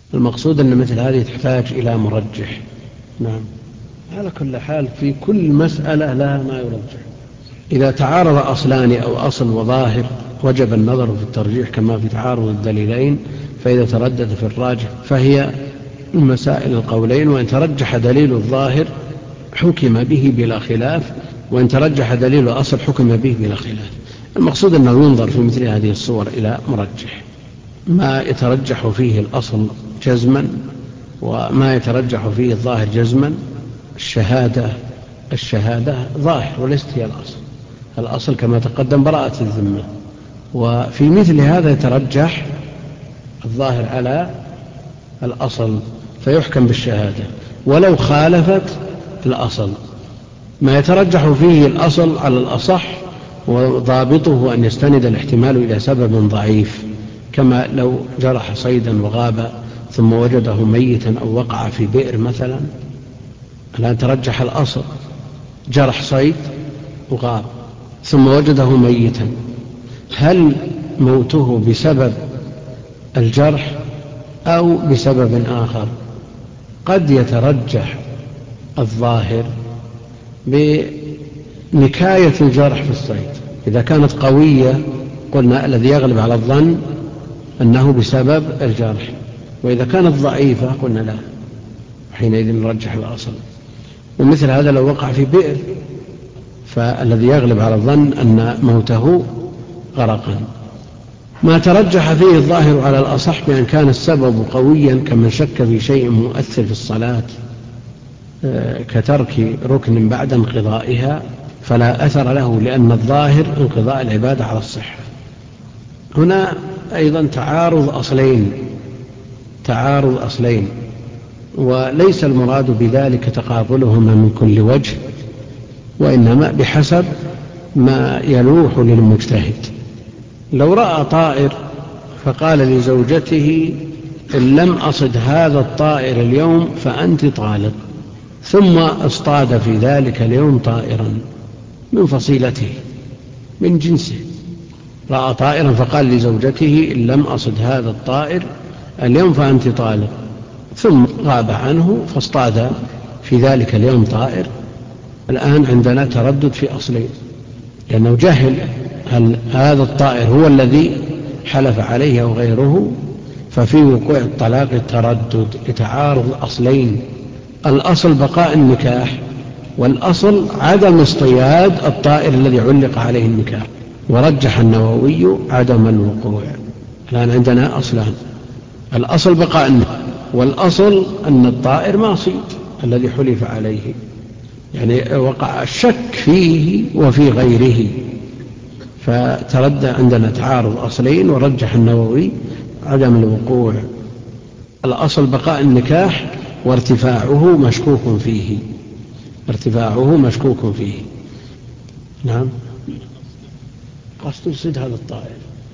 المقصود أن مثل هذه تحتاج إلى مرجح. نعم، على كل حال في كل مسألة لها ما يرجح. إذا تعارض أصلان أو أصل وظاهر وجب النظر في الترجيح كما في تعارض الدليلين، فإذا تردد في الراجح فهي المسائل القولين، وإن ترجح دليل الظاهر حكم به بلا خلاف، وإن ترجح دليل الأصل حكم به بلا خلاف. المقصود أنه ينظر في مثل هذه الصور إلى مرجح، ما يترجح فيه الأصل جزما وما يترجح فيه الظاهر جزما. الشهادة ظاهر وليست هي الأصل كما تقدم براءة الذمة، وفي مثل هذا يترجح الظاهر على الأصل فيحكم بالشهادة ولو خالفت الأصل. ما يترجح فيه الأصل على الأصح وضابطه أن يستند الاحتمال إلى سبب ضعيف، كما لو جرح صيدا وغاب ثم وجده ميتا أو وقع في بئر مثلا، لا ترجح الأصل، جرح صيد وغاب ثم وجده ميتا، هل موته بسبب الجرح أو بسبب آخر؟ قد يترجح الظاهر بنكاية الجرح في الصيد، إذا كانت قوية قلنا الذي يغلب على الظن أنه بسبب الجرح، وإذا كانت ضعيفة قلنا لا، حينئذ نرجح الأصل. ومثل هذا لو وقع في بئر فالذي يغلب على الظن أن موته غرقا. ما ترجح فيه الظاهر على الأصح بأن كان السبب قويا كمن شك في شيء مؤثر في الصلاة كترك ركن بعد انقضائها فلا أثر له، لأن الظاهر انقضاء العبادة على الصحة. هنا أيضا تعارض أصلين، وليس المراد بذلك تقابلهما من كل وجه، وإنما بحسب ما يلوح للمجتهد. لو رأى طائر فقال لزوجته إن لم أصد هذا الطائر اليوم فأنت طالق، ثم اصطاد في ذلك اليوم طائرا من فصيلته من جنسه، رأى طائرا فقال لزوجته إن لم أصد هذا الطائر اليوم فأنت طالق، ثم غاب عنه فاصطاد في ذلك اليوم طائر. الآن عندنا تردد في أصلين، لأنه جهل هل هذا الطائر هو الذي حلف عليه أو غيره، ففي وقوع الطلاق التردد يتعارض أصلين، الأصل بقاء النكاح، والأصل عدم اصطياد الطائر الذي علق عليه النكاح، ورجح النووي عدم الوقوع. الآن عندنا أصلان، الأصل بقاء النكاح، والأصل أن الطائر ما صيد الذي حلف عليه، يعني وقع الشك فيه وفي غيره، فتردد عندنا تعارض أصلين ورجح النووي عدم الوقوع. الأصل بقاء النكاح وارتفاعه مشكوك فيه. نعم، قصد يصيد هذا الطائر،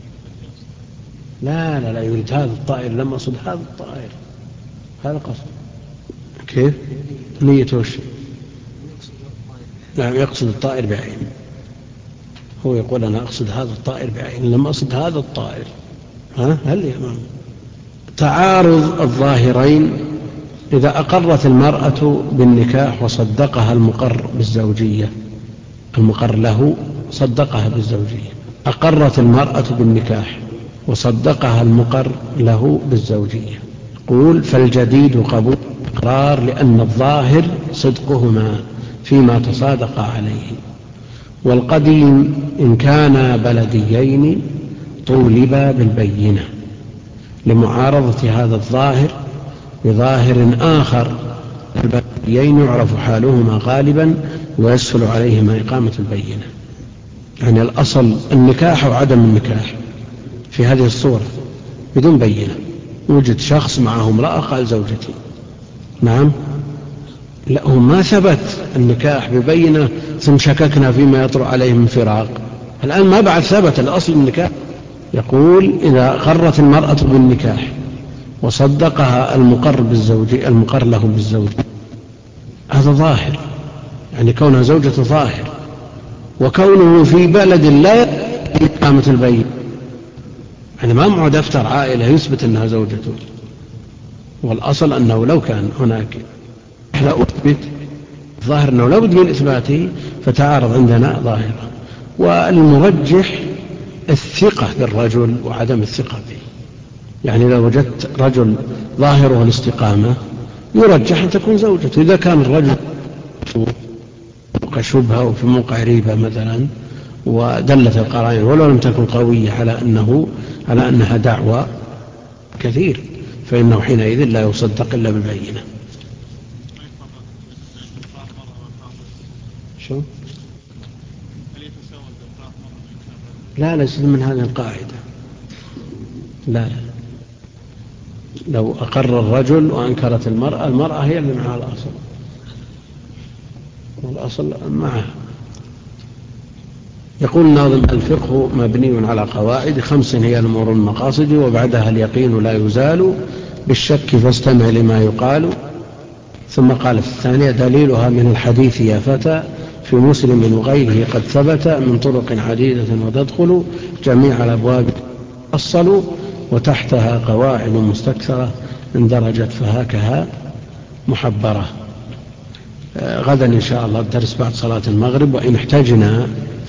لا يريد هذا الطائر، لما أصد هذا الطائر، هذا قصد. كيف نيته وش؟ نعم، يقصد الطائر بعينه، هو يقول أنا أقصد هذا الطائر بعينه لما أقصد هذا الطائر. هل يمام تعارض الظاهرين؟ إذا أقرت المرأة بالنكاح وصدقها المقر بالزوجية، المقر له صدقها بالزوجية، أقرت المرأة بالنكاح وصدقها المقر له بالزوجية، قول فالجديد قبول الإقرار لأن الظاهر صدقهما فيما تصادق عليه، والقديم إن كانا بلديين طولبا بالبينة لمعارضة هذا الظاهر بظاهر آخر، البلديين يعرف حالهما غالبا ويسهل عليهما إقامة البينة. يعني الأصل النكاح وعدم النكاح في هذه الصورة بدون بينة، وجد شخص معه امرأة قال زوجتي، نعم، لهم ما ثبت النكاح ببينة ثم شككنا فيما يطرأ عليه من فراق، الآن ما بعد ثبت الأصل النكاح. يقول إذا قرت المرأة بالنكاح وصدقها المقر له بالزوج، هذا ظاهر، يعني كونها زوجة ظاهر، وكونه في بلد لا يقوم إقامة البينة، يعني ما معه دفتر عائلة يثبت أنها زوجته، والأصل أنه لو كان هناك لا أثبت ظاهر أنه لا بد من إثباته فتعارض عندنا ظاهرة. والمرجح الثقة بالرجل وعدم الثقة به. يعني لو وجدت رجل ظاهره الاستقامة يرجح أن تكون زوجته. إذا كان الرجل في موقع شبهة أو في موقع ريبة مثلا ودلت القرائن ولو لم تكن قوية على أنها دعوى كثير فإنه حينئذ لا يصدق إلا بالبينة. شو؟ لا ليس من هذه القاعدة. لا لو أقر الرجل وأنكرت المرأة هي اللي معها الأصل والأصل معها. يقول الناظم: الفقه مبني على قواعد 5 هي الأمور المقاصد وبعدها اليقين لا يزال بالشك فاستمع لما يقال. ثم قال في الثانية: دليلها من الحديث يا فتى في مسلم وغيره قد ثبت من طرق عديدة وتدخل جميع الأبواب أصلوا وتحتها قواعد مستكثرة إن درجت فهاكها محبرة. غدا إن شاء الله الدرس بعد صلاة المغرب، وإن احتاجنا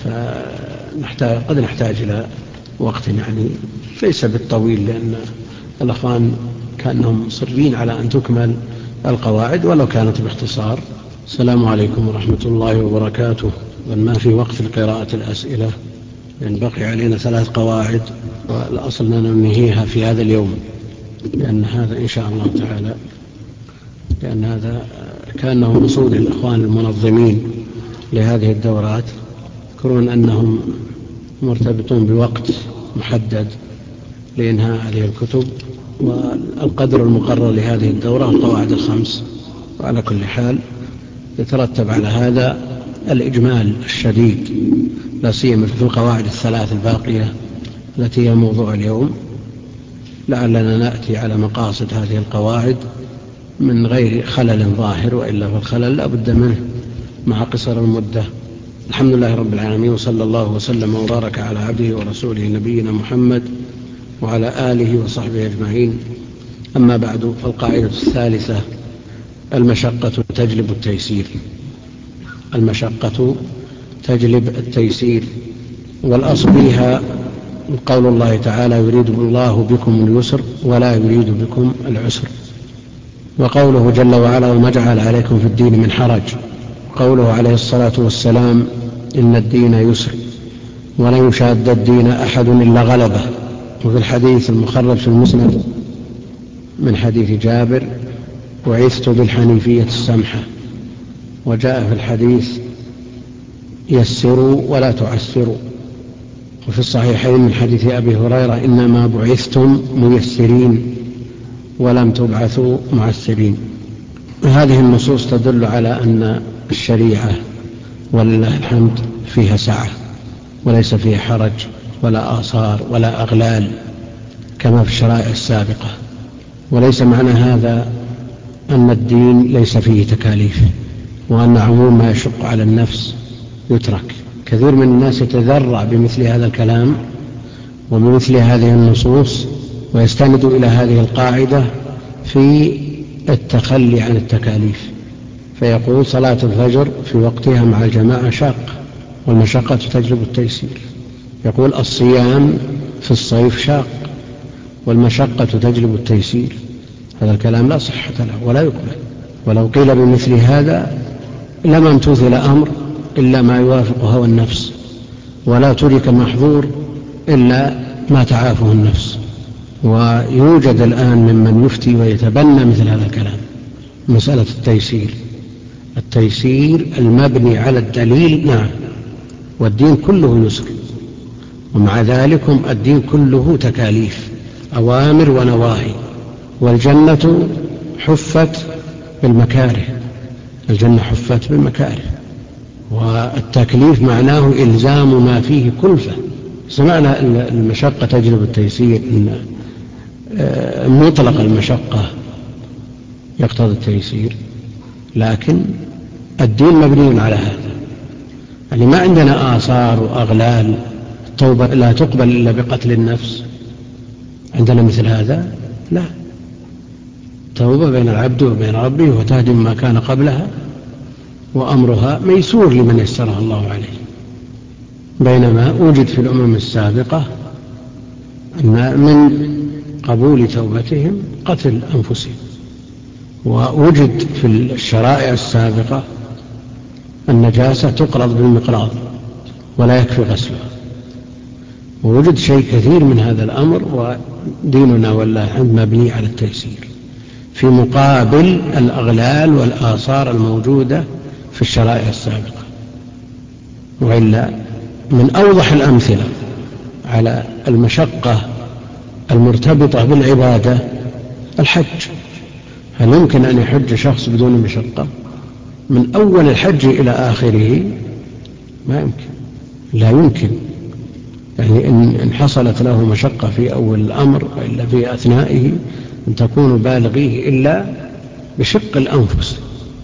قد نحتاج إلى وقت يعني ليس بالطويل لأن الأخوان كانهم مصرين على أن تكمل القواعد ولو كانت باختصار. السلام عليكم ورحمة الله وبركاته. ما في وقت لقراءة الأسئلة لأن بقي علينا 3 قواعد والأصل أن ننهيها في هذا اليوم لأن هذا إن شاء الله تعالى لأن هذا كأنه مقصود الإخوان المنظمين لهذه الدورات يذكرون أنهم مرتبطون بوقت محدد لإنهاء هذه الكتب والقدر المقرر لهذه الدورة القواعد 5. وعلى كل حال يترتب على هذا الإجمال الشديد لا سيما في القواعد 3 الباقية التي هي موضوع اليوم. لعلنا نأتي على مقاصد هذه القواعد من غير خلل ظاهر وإلا فالخلل لا بد منه مع قصر المدة. الحمد لله رب العالمين وصلى الله وسلم وبارك على عبده ورسوله نبينا محمد وعلى آله وصحبه أجمعين. أما بعد، فالقاعدة الثالثة: المشقة تجلب التيسير. المشقة تجلب التيسير. والأصل فيها قول الله تعالى: يريد الله بكم اليسر ولا يريد بكم العسر. وقوله جل وعلا: وما جعل عليكم في الدين من حرج. قوله عليه الصلاة والسلام: إن الدين يسر ولن يشاد الدين أحد إلا غلبه. وفي الحديث المخرج في المسند من حديث جابر: بعثت بالحنيفية السمحة. وجاء في الحديث: يسروا ولا تعسروا. وفي الصحيحين من حديث أبي هريرة: إنما بعثتم ميسرين ولم تبعثوا معسرين. هذه النصوص تدل على أن الشريعة ولله الحمد فيها سعة وليس فيها حرج ولا آثار ولا أغلال كما في الشرائع السابقة. وليس معنى هذا أن الدين ليس فيه تكاليف وأن عموم ما يشق على النفس يترك. كثير من الناس يتذرع بمثل هذا الكلام وبمثل هذه النصوص ويستند إلى هذه القاعدة في التخلي عن التكاليف، فيقول: صلاة الفجر في وقتها مع الجماعة شاق والمشقة تجلب التيسير. يقول: الصيام في الصيف شاق والمشقة تجلب التيسير. هذا الكلام لا صحة له ولا يقبل. ولو قيل بمثل هذا لما امتثل أمر إلا ما يوافق هوى النفس ولا ترك محظور إلا ما تعافه النفس. ويوجد الآن ممن يفتي ويتبنى مثل هذا الكلام. مسألة التيسير المبني على الدليل نعم، والدين كله يسر، ومع ذلك الدين كله تكاليف أوامر ونواهي. والجنة حفت بالمكاره، الجنة حفت بالمكاره. والتكليف معناه إلزام ما فيه كلفة. سمعنا المشقة تجلب التيسير، إن مطلق المشقة يقتضي التيسير، لكن الدين مبني على هذا. يعني ما عندنا آثار وأغلال، التوبة لا تقبل إلا بقتل النفس، عندنا مثل هذا لا. توبة بين العبد وبين ربه وتهدم ما كان قبلها، وأمرها ميسور لمن يسرها الله عليه. بينما وجد في الأمم السابقة أن من قبول توبتهم قتل أنفسهم، ووجد في الشرائع السابقة النجاسة تقرض بالمقراض ولا يكفي غسلها، ووجد شيء كثير من هذا الأمر، وديننا والله مبني على التيسير في مقابل الأغلال والآثار الموجودة في الشرائع السابقة. وإلا من أوضح الأمثلة على المشقة المرتبطة بالعبادة الحج. هل يمكن أن يحج شخص بدون مشقة من أول الحج إلى آخره؟ ما يمكن، لا يمكن. يعني إن حصلت له مشقة في أول الأمر وإلا في أثنائه أن تكون بالغيه إلا بشق الأنفس.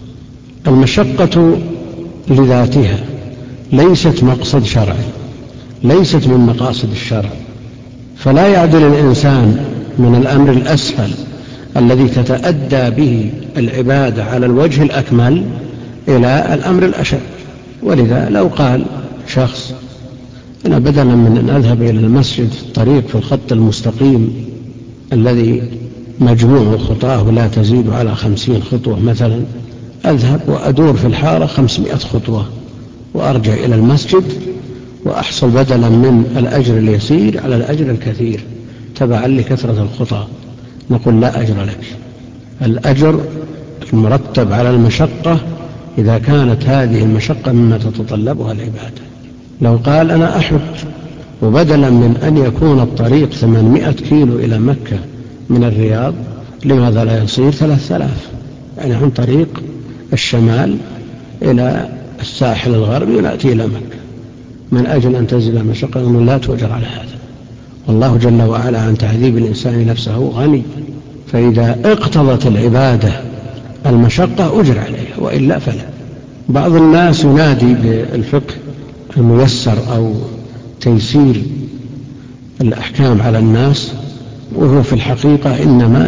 المشقة لذاتها ليست مقصد شرعي، ليست من مقاصد الشرع، فلا يعدل الإنسان من الأمر الأسهل الذي تتأدى به العبادة على الوجه الأكمل إلى الأمر الأشد. ولذا لو قال شخص أنا بدلا من أن أذهب إلى المسجد في الطريق في الخط المستقيم الذي مجموع خطاه لا تزيد على 50 خطوة مثلا، أذهب وأدور في الحارة 500 خطوة وأرجع إلى المسجد وأحصل بدلا من الأجر اليسير على الأجر الكثير تبعا لكثرة الخطى، نقول لا أجر لك. الأجر المرتب على المشقة إذا كانت هذه المشقة مما تتطلبها العبادة. لو قال أنا أحج وبدلا من أن يكون الطريق 800 كيلو إلى مكة من الرياض، لماذا لا يصير 3000؟ يعني عن طريق الشمال إلى الساحل الغربي ونأتي إلى مكة، من أجل أن تنزل المشقة أنه لا تؤجر على هذا. والله جل وعلا عن تعذيب الإنسان نفسه غني، فإذا اقتضت العبادة المشقة أجر عليها، وإلا فلا. بعض الناس ينادي بالفقه الميسر أو تيسير الأحكام على الناس، وهو في الحقيقة إنما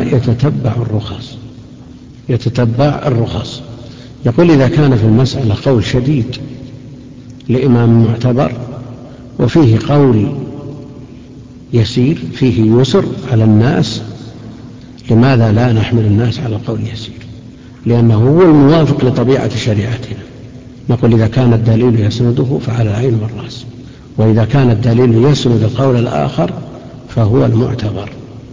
يتتبع الرخص. يقول إذا كان في المسألة قول شديد لإمام معتبر وفيه قول يسير فيه يسر على الناس، لماذا لا نحمل الناس على القول اليسير؟ لأنه هو الموافق لطبيعة شريعتنا. نقول إذا كان الدليل يسنده فعلى العين والرأس، وإذا كان الدليل يسند القول الآخر فهو المعتبر.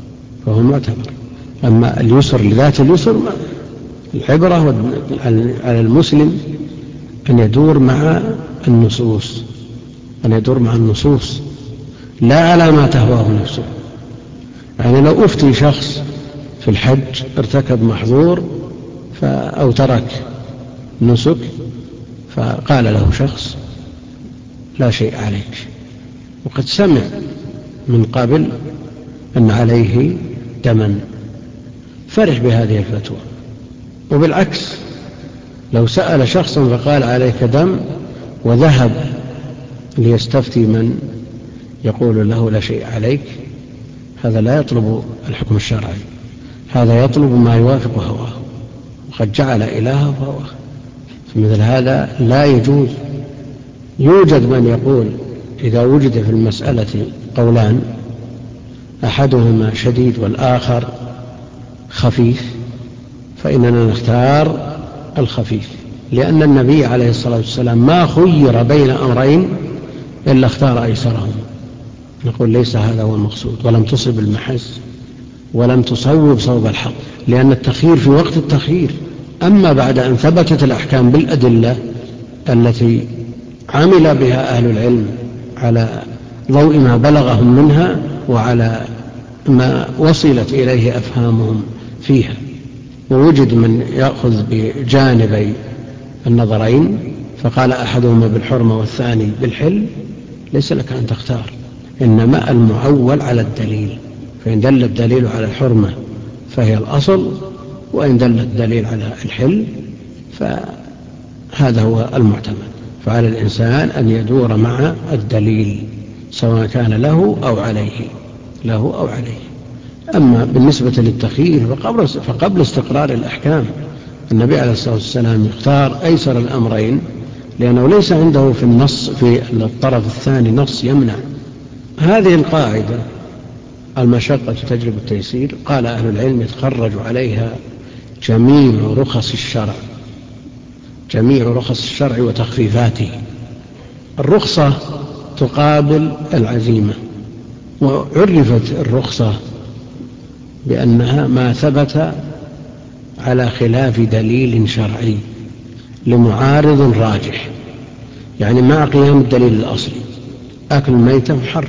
أما اليسر لذات اليسر، العبرة على المسلم أن يدور مع النصوص لا على ما تهواه نفسه. يعني لو أفتي شخص في الحج ارتكب محظور أو ترك نسك، فقال له شخص لا شيء عليك، وقد سمع من قبل أن عليه دما، فرح بهذه الفتوى. وبالعكس لو سأل شخصا فقال عليك دم وذهب ليستفتي من يقول له لا شيء عليك، هذا لا يطلب الحكم الشرعي، هذا يطلب ما يوافق هواه، وقد جعل إلهه هواه. فمثل هذا لا يجوز. يوجد من يقول إذا وجد في المسألة قولان أحدهما شديد والآخر خفيف فإننا نختار الخفيف، لأن النبي عليه الصلاة والسلام ما خير بين أمرين إلا اختار أيسرهم. نقول ليس هذا هو المقصود، ولم تصب المحس ولم تصوب صوب الحق، لأن التخيير في وقت التخيير. أما بعد أن ثبتت الأحكام بالأدلة التي عمل بها أهل العلم على ضوء ما بلغهم منها وعلى ما وصلت إليه أفهامهم فيها، ووجد من يأخذ بجانبي النظرين فقال أحدهما بالحرمة والثاني بالحل، ليس لك أن تختار، إنما المعول على الدليل. فإن دل الدليل على الحرمة فهي الأصل، وإن دل الدليل على الحل فهذا هو المعتمد. فعلى الإنسان أن يدور مع الدليل سواء كان له أو عليه. أما بالنسبة للتخيير فقبل استقرار الأحكام النبي عليه الصلاة والسلام يختار أيسر الأمرين، لأنه ليس عنده في النص في الطرف الثاني نص يمنع. هذه القاعدة المشقة تجلب التيسير، قال أهل العلم يتخرج عليها جميع رخص الشرع وتخفيفاته. الرخصة تقابل العزيمة، وعرفت الرخصة بأنها ما ثبت على خلاف دليل شرعي لمعارض راجح، يعني مع قيام الدليل الأصلي أكل الميتة محرم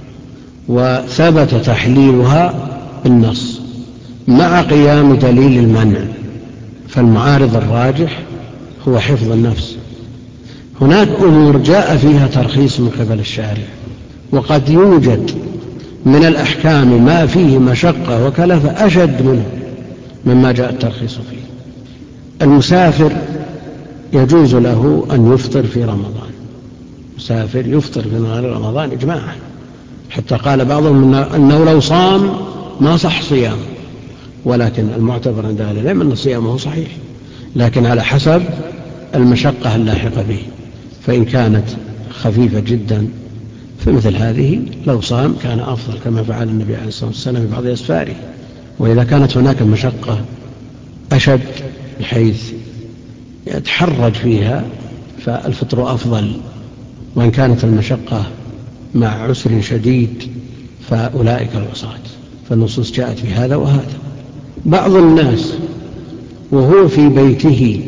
وثبت تحليلها بالنص مع قيام دليل المنع، فالمعارض الراجح هو حفظ النفس. هناك أمور جاء فيها ترخيص من قبل الشارع، وقد يوجد من الأحكام ما فيه مشقة وكلفة أشد منه مما جاء الترخيص فيه. المسافر يجوز له أن يفطر في رمضان، مسافر يفطر في نهار رمضان إجماعا، حتى قال بعضهم أنه لو صام ما صح صيام، ولكن المعتبر عند أهل العلم أن صيامه صحيح، لكن على حسب المشقة اللاحقة به. فإن كانت خفيفة جدا فمثل هذه لو صام كان أفضل، كما فعل النبي عليه الصلاة والسلام في بعض أسفاره. وإذا كانت هناك مشقة أشد بحيث يتحرج فيها فالفطر أفضل، وإن كانت المشقة مع عسر شديد فأولئك العصاة. فالنصوص جاءت في هذا وهذا. بعض الناس وهو في بيته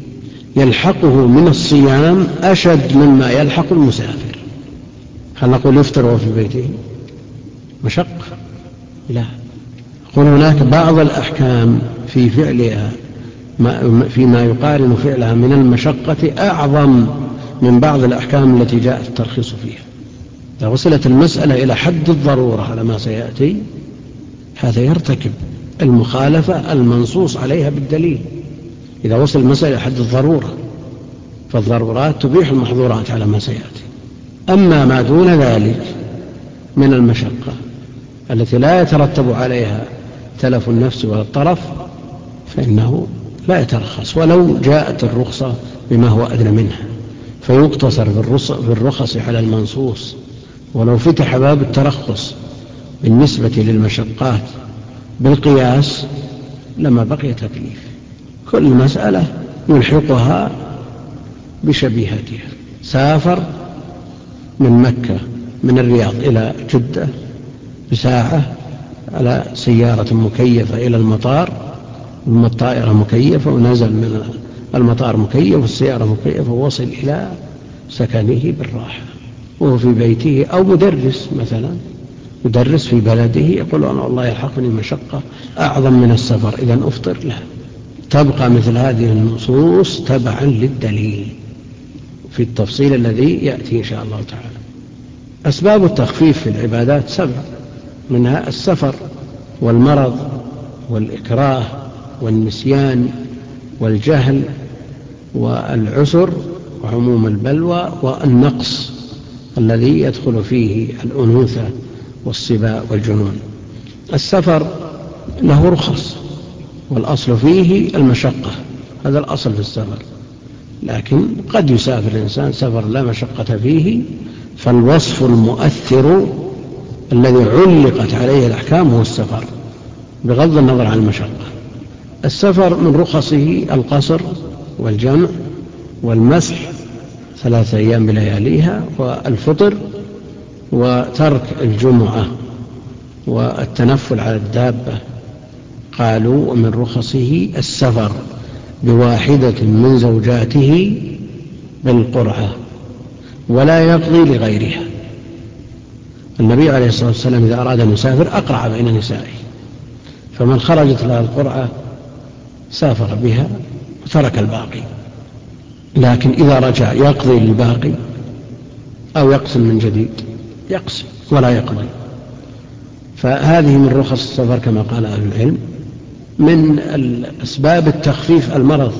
يلحقه من الصيام أشد مما يلحق المسافر. هل نقول يفطر وهو في بيته مشقة؟ لا، قل هناك بعض الأحكام في فعلها فيما يقارن فعلها من المشقة أعظم من بعض الأحكام التي جاء الترخيص فيها. إذا وصلت المسألة إلى حد الضرورة على ما سيأتي هذا يرتكب المخالفة المنصوص عليها بالدليل. إذا وصل المسألة إلى حد الضرورة فالضرورات تبيح المحظورات على ما سيأتي. أما ما دون ذلك من المشقة التي لا يترتب عليها تلف النفس ولا الطرف فإنه لا يترخص، ولو جاءت الرخصة بما هو أدنى منها فيقتصر بالرخص على المنصوص. ولو فتح باب الترخص بالنسبة للمشقات بالقياس لما بقي تكليف. كل مسألة يلحقها بشبيهتها. سافر من مكة من الرياض إلى جدة بساعة على سيارة مكيفة إلى المطار، الطائرة مكيفة، ونزل من المطار مكيف والسيارة مكيفة، ووصل إلى سكنه بالراحة وهو في بيته. أو مدرس مثلا يدرس في بلده يقول أنا والله يلحقني مشقة أعظم من السفر إذا أفطر. لا، تبقى مثل هذه النصوص تبعا للدليل في التفصيل الذي يأتي إن شاء الله تعالى. أسباب التخفيف في العبادات 7، منها السفر والمرض والإكراه والنسيان والجهل والعسر وعموم البلوى والنقص الذي يدخل فيه الأنوثة والصباء والجنون. السفر له رخص والأصل فيه المشقة، هذا الأصل في السفر، لكن قد يسافر الإنسان سفر لا مشقة فيه، فالوصف المؤثر الذي علقت عليه الأحكام هو السفر بغض النظر عن المشقة. السفر من رخصه القصر والجمع والمسح 3 أيام بلياليها والفطر وترك الجمعة والتنفل على الدابة. قالوا ومن رخصه السفر بواحدة من زوجاته بالقرعة ولا يقضي لغيرها. النبي عليه الصلاة والسلام إذا أراد أن يسافر أقرع بين نسائه، فمن خرجت لها القرعة سافر بها وترك الباقي، لكن إذا رجع يقضي للباقي أو يقسم من جديد، يقسم ولا يقضي. فهذه من رخص السفر كما قال أهل العلم. من الأسباب التخفيف المرض،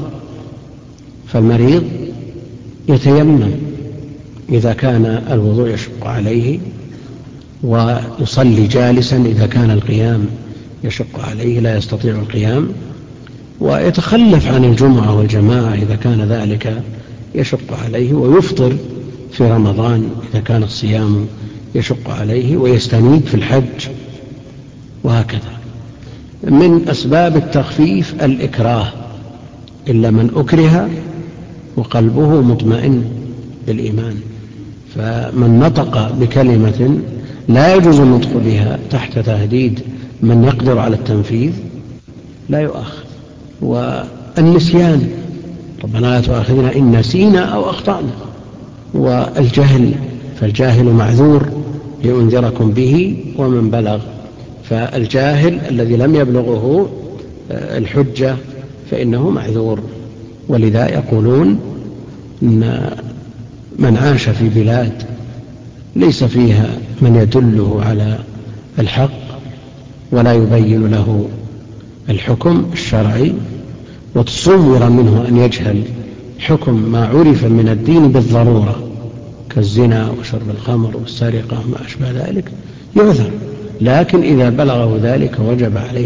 فالمريض يتيمم إذا كان الوضوء يشق عليه، ويصلي جالسا إذا كان القيام يشق عليه لا يستطيع القيام، ويتخلف عن الجمعة والجماعة إذا كان ذلك يشق عليه، ويفطر في رمضان إذا كان الصيام يشق عليه، ويستنيب في الحج، وهكذا. من أسباب التخفيف الإكراه، إلا من أكره وقلبه مطمئن بالإيمان. فمن نطق بكلمة لا يجوز النطق بها تحت تهديد من يقدر على التنفيذ لا يؤاخذ. والنسيان، ربنا لا تؤاخذنا إن نسينا أو أخطأنا. والجهل، فالجاهل معذور لأنذركم به ومن بلغ. فالجاهل الذي لم يبلغه الحجة فإنه معذور. ولذا يقولون إن من عاش في بلاد ليس فيها من يدله على الحق ولا يبين له الحكم الشرعي، وتصور منه أن يجهل حكم ما عرف من الدين بالضرورة كالزنا وشرب الخمر والسرقة وما أشبه ذلك، يعذر. لكن إذا بلغه ذلك وجب عليه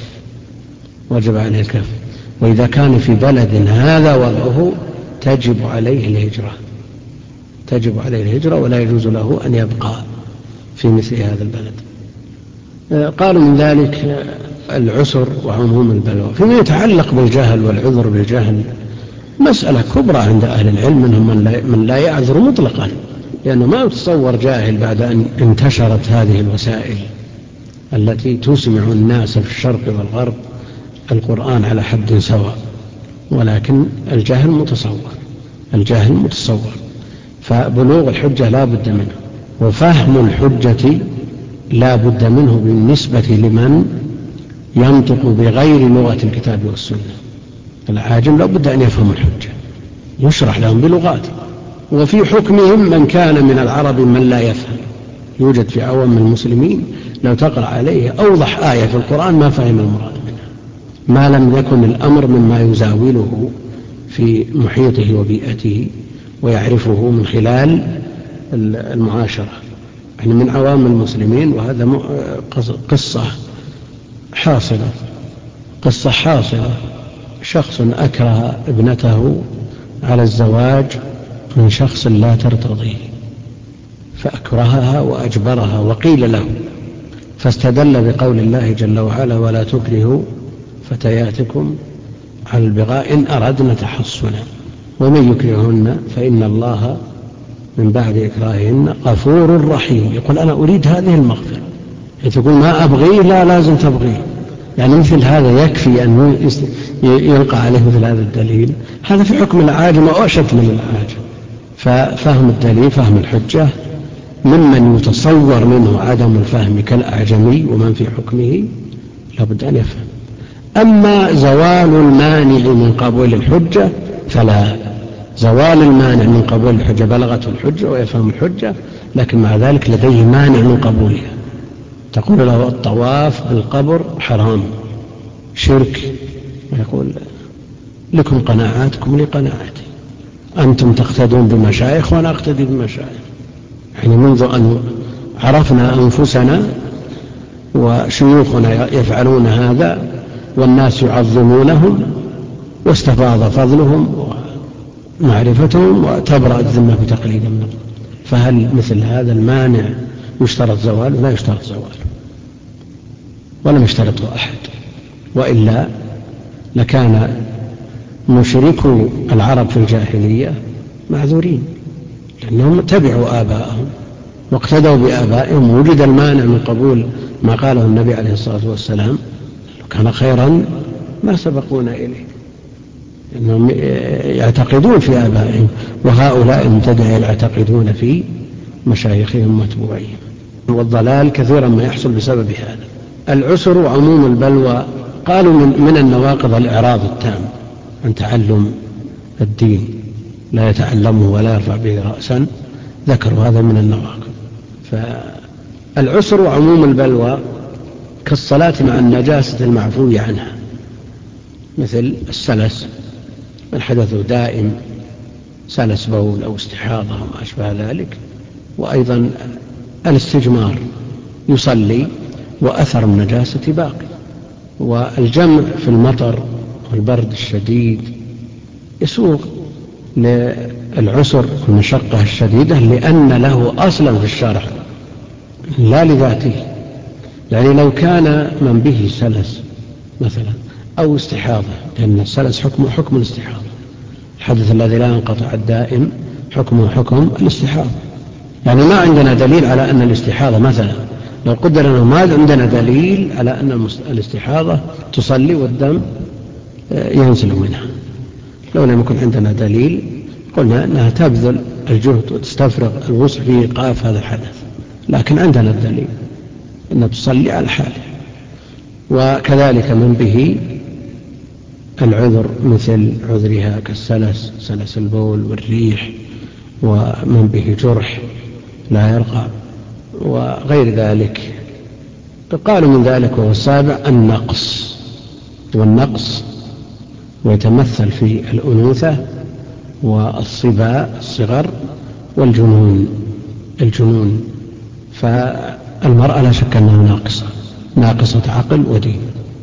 الكف. وإذا كان في بلد هذا وضعه تجب عليه الهجرة، ولا يجوز له أن يبقى في مثل هذا البلد. قالوا من ذلك العسر وعموم البلوى. فيما يتعلق بالجهل والعذر بالجهل مسألة كبرى عند أهل العلم، منهم من لا يعذر مطلقا، لأنه ما يتصور جاهل بعد أن انتشرت هذه الوسائل التي تسمع الناس في الشرق والغرب القرآن على حد سواء. ولكن الجهل متصور. فبلوغ الحجة لا بد منه، وفهم الحجة لا بد منه بالنسبة لمن ينطق بغير لغة الكتاب والسنة. العاجم لا بد أن يفهم الحجة، يشرح لهم بلغات. وفي حكمهم من كان من العرب من لا يفهم. يوجد في عوام المسلمين لو تقرأ عليه أوضح آية في القرآن ما فهم المراد منها، ما لم يكن الأمر مما يزاوله في محيطه وبيئته ويعرفه من خلال المعاشرة. يعني من عوام المسلمين، وهذا قصة حاصلة، شخص أكره ابنته على الزواج من شخص لا ترتضيه، فأكرهها وأجبرها، وقيل له، فاستدل بقول الله جل وعلا ولا تكرهوا فتياتكم على البغاء إن أردنا تحصنا ومن يكرهن فإن الله من بعد إكراههن غفور رحيم. يقول أنا أريد هذه المغفرة، تقول ما أبغيه، لا لازم تبغيه. يعني مثل هذا يكفي أن يلقى عليه مثل هذا الدليل. هذا في حكم العاجم وأشد من العاجم. ففهم الدليل، فهم الحجة، ممن يتصور منه عدم الفهم كالأعجمي ومن في حكمه لابد أن يفهم. أما زوال المانع من قبول الحجة فلا. زوال المانع من قبول الحجة بلغته الحجة ويفهم الحجة، لكن مع ذلك لديه مانع من قبولها. تقول له الطواف بالقبر حرام، شرك، ويقول لكم قناعاتكم لي قناعاتي، أنتم تقتدون بمشايخ وأنا أقتدي بمشايخ. يعني منذ أن عرفنا أنفسنا وشيوخنا يفعلون هذا والناس يعظمونهم واستفاض فضلهم ومعرفتهم وتبرأ الذمة بتقليد منهم. فهل مثل هذا المانع يشترط زواله؟ لا يشترط زواله، ولم يشترطه أحد، وإلا لكان مشركو العرب في الجاهلية معذورين، لأنهم تبعوا آباءهم واقتدوا بآبائهم. وجد المانع من قبول ما قاله النبي عليه الصلاة والسلام، لو كان خيرا ما سبقونا إليه، إنهم يعتقدون في آبائهم، وهؤلاء المبتدعين يعتقدون في مشايخهم ومتبوعيهم. والضلال كثيرا ما يحصل بسبب هذا. العسر وعموم البلوى، قالوا من النواقض الإعراض التام عن تعلم الدين، لا يتعلمه ولا يرفع به رأسا، ذكروا هذا من النواقض. فالعسر وعموم البلوى كالصلاة مع النجاسة المعفو عنها، مثل السلس، الحدث دائم، سلس بول أو استحاضة وما أشبه ذلك. وأيضا الاستجمار، يصلي وأثر النجاسة باقي، والجمع في المطر والبرد الشديد يسوق للعسر والمشقة الشديدة لأن له أصلا في الشرع لا لذاته. يعني لو كان من به سلس مثلا أو استحاضة، لأن السلس حكم الاستحاضة، الحدث الذي لا ينقطع الدائم حكمه حكم الاستحاضة. يعني ما عندنا دليل على أن الاستحاضة مثلا، لو قدر أنه ما عندنا دليل على أن الاستحاضة تصلي والدم ينزل منها، لو لم يكن عندنا دليل قلنا أنها تبذل الجهد وتستفرغ الوسع في إيقاف هذا الحدث، لكن عندنا الدليل أنها تصلي على حاله. وكذلك من به العذر مثل عذرها كالسلس، سلس البول والريح، ومن به جرح لا يرقى وغير ذلك. قالوا من ذلك وهو السابع النقص، والنقص ويتمثل في الأنوثة والصبا الصغر والجنون فالمرأة لا شك أنها ناقصة عقل ودين،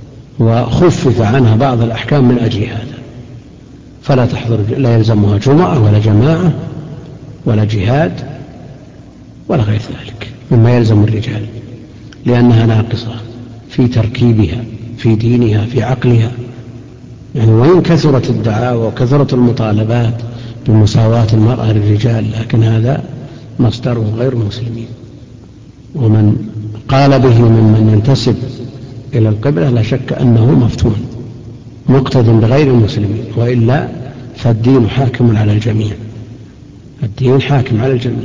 وخفف عنها بعض الأحكام من أجل هذا، فلا تحضر، لا يلزمها جمعة ولا جماعة ولا جهاد ولا غير ذلك مما يلزم الرجال، لأنها ناقصة في تركيبها في دينها في عقلها. يعني وإن كثرت الدعاوى وكثرت المطالبات بمساواة المرأة للرجال، لكن هذا مصدره غير المسلمين، ومن قال به ممن ينتسب إلى القبلة لا شك أنه مفتون مقتد بغير المسلمين، وإلا فالدين حاكم على الجميع، الدين حاكم على الجميع.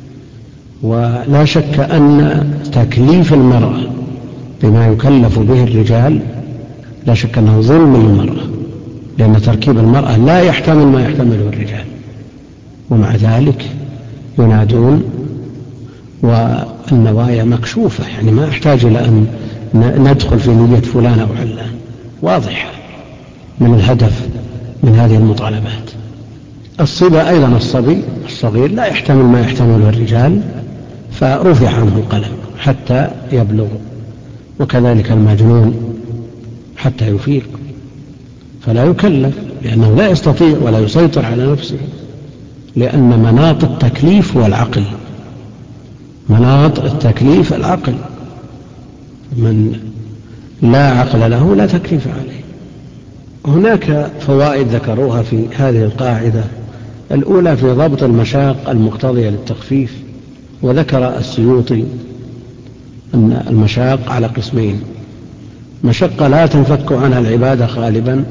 ولا شك أن تكليف المرأة بما يكلف به الرجال لا شك أنه ظلم للمرأة، لأن تركيب المرأة لا يحتمل ما يحتمله الرجال، ومع ذلك ينادون والنوايا مكشوفة، يعني ما أحتاج إلى أن ندخل في نية فلان أو علان، واضحة من الهدف من هذه المطالبات. الصبا أيضا الصبي الصغير لا يحتمل ما يحتمله الرجال فرفع عنه القلم حتى يبلغ، وكذلك المجنون حتى يفيق فلا يكلف، لأنه لا يستطيع ولا يسيطر على نفسه، لأن مناط التكليف هو العقل، مناط التكليف العقل، من لا عقل له لا تكليف عليه. هناك فوائد ذكروها في هذه القاعدة. الأولى في ضبط المشاق المقتضية للتخفيف، وذكر السيوطي أن المشاق على قسمين: مشقة لا تنفك عنها العبادة غالبا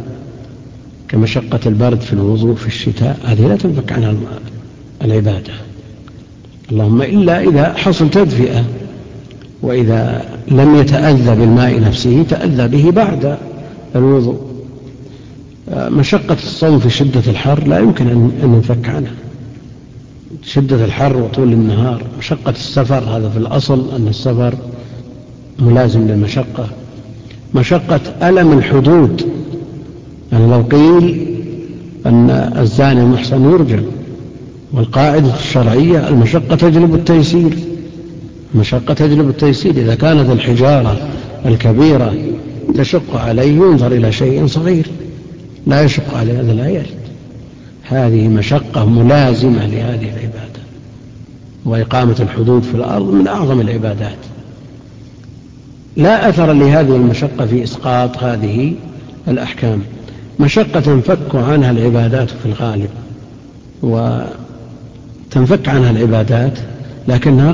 كمشقة البرد في الوضوء في الشتاء، هذه لا تنفك عنها العبادة، اللهم إلا إذا حصل تدفئة، وإذا لم يتأذى بالماء نفسه تأذى به بعد الوضوء. مشقة الصوم في شدة الحر لا يمكن أن ينفك عنها، شدة الحر وطول النهار. مشقة السفر هذا في الأصل أن السفر ملازم للمشقة. مشقة ألم الحدود، يعني لو قيل أن الزاني المحصن يرجم، والقاعدة الشرعية المشقة تجلب التيسير، المشقة تجلب التيسير. إذا كانت الحجارة الكبيرة تشق عليه ينظر إلى شيء صغير لا يشق عليه، هذا لا يرد. هذه مشقة ملازمة لهذه العبادة، وإقامة الحدود في الأرض من أعظم العبادات. لا أثر لهذه المشقة في إسقاط هذه الأحكام. مشقة تنفك عنها العبادات في الغالب، وتنفك عنها العبادات لكنها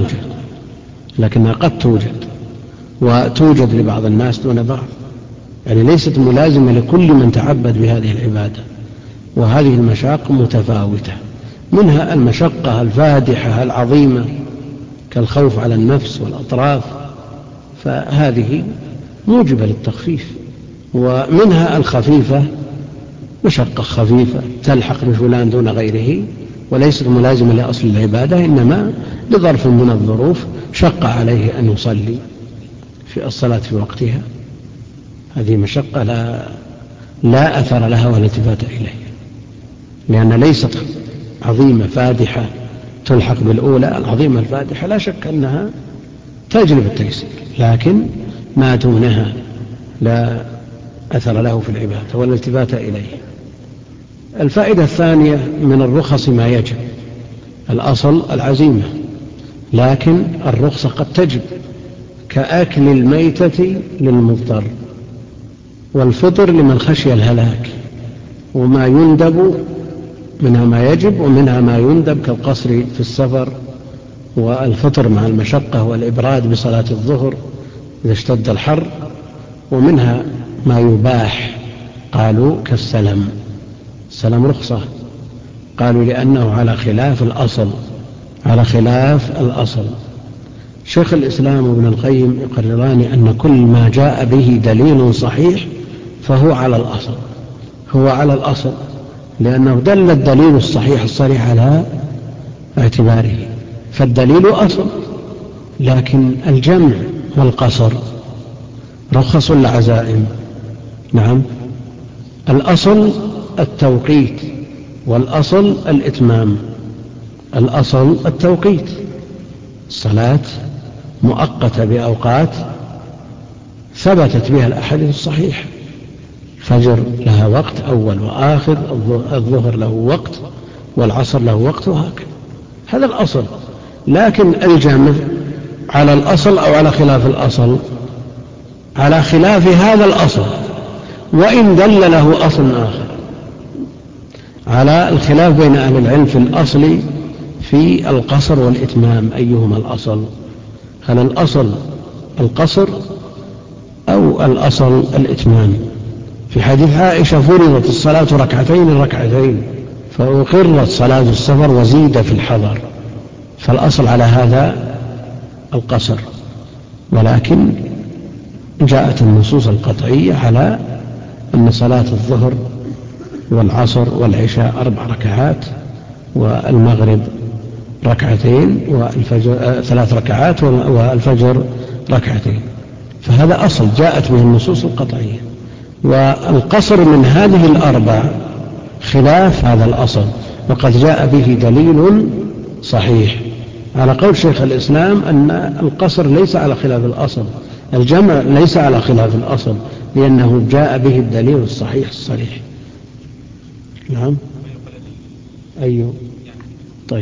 قد توجد وتوجد لبعض الناس دون بعض، يعني ليست ملازمة لكل من تعبد بهذه العبادة. وهذه المشاق متفاوتة، منها المشقة الفادحة العظيمة كالخوف على النفس والأطراف، فهذه موجبة للتخفيف. ومنها الخفيفة، مشقة خفيفة تلحق بفلان دون غيره وليست ملازمة لأصل العبادة، إنما لظرف من الظروف شق عليه أن يصلي في الصلاة في وقتها. هذه مشقة لا أثر لها ولا التفات إليه، لأن ليست عظيمة فادحة تلحق بالأولى. العظيمة الفادحة لا شك أنها تجلب التيسير، لكن ما دونها لا أثر له في العبادة ولا التفات إليه. الفائدة الثانية من الرخص ما يجب. الأصل العزيمة، لكن الرخصة قد تجب، كأكل الميتة للمضطر، والفطر لمن خشي الهلاك، وما يندب منها ما يجب ومنها ما يندب كالقصر في السفر، والفطر مع المشقة والإبراد بصلاة الظهر إذا اشتد الحر، ومنها ما يباح قالوا كالسلم. السلم رخصة، قالوا لأنه على خلاف الأصل. شيخ الإسلام ابن القيم يقرران أن كل ما جاء به دليل صحيح فهو على الأصل، لأنه دل الدليل الصحيح الصريح على اعتباره، فالدليل أصل. لكن الجمع والقصر رخص لعزائم. نعم، الأصل التوقيت والأصل الإتمام. الأصل التوقيت، الصلاة مؤقتة بأوقات ثبتت بها الأحاديث الصحيحة، فجر لها وقت أول وآخر، الظهر له وقت والعصر له وقت، وهكذا. هذا الأصل. لكن الجمع على الأصل أو على خلاف الأصل؟ على خلاف هذا الأصل، وإن دل له أصل آخر. على الخلاف بين أهل العلم في الأصل في القصر والإتمام، أيهما الأصل؟ هل الأصل القصر أو الأصل الإتمام؟ في حديث عائشة فرضت الصلاة ركعتين فأقرت صلاة السفر وزيد في الحضر، فالأصل على هذا القصر، ولكن جاءت النصوص القطعية على أن صلاة الظهر والعصر والعشاء 4 ركعات، والمغرب 2 والفجر 3 ركعات، والفجر 2. فهذا أصل جاءت به النصوص القطعية، والقصر من هذه 4 خلاف هذا الأصل، وقد جاء به دليل صحيح على قول شيخ الإسلام أن القصر ليس على خلاف الأصل، الجمع ليس على خلاف الأصل، لأنه جاء به الدليل الصحيح الصريح. نعم. أيوه. طيب.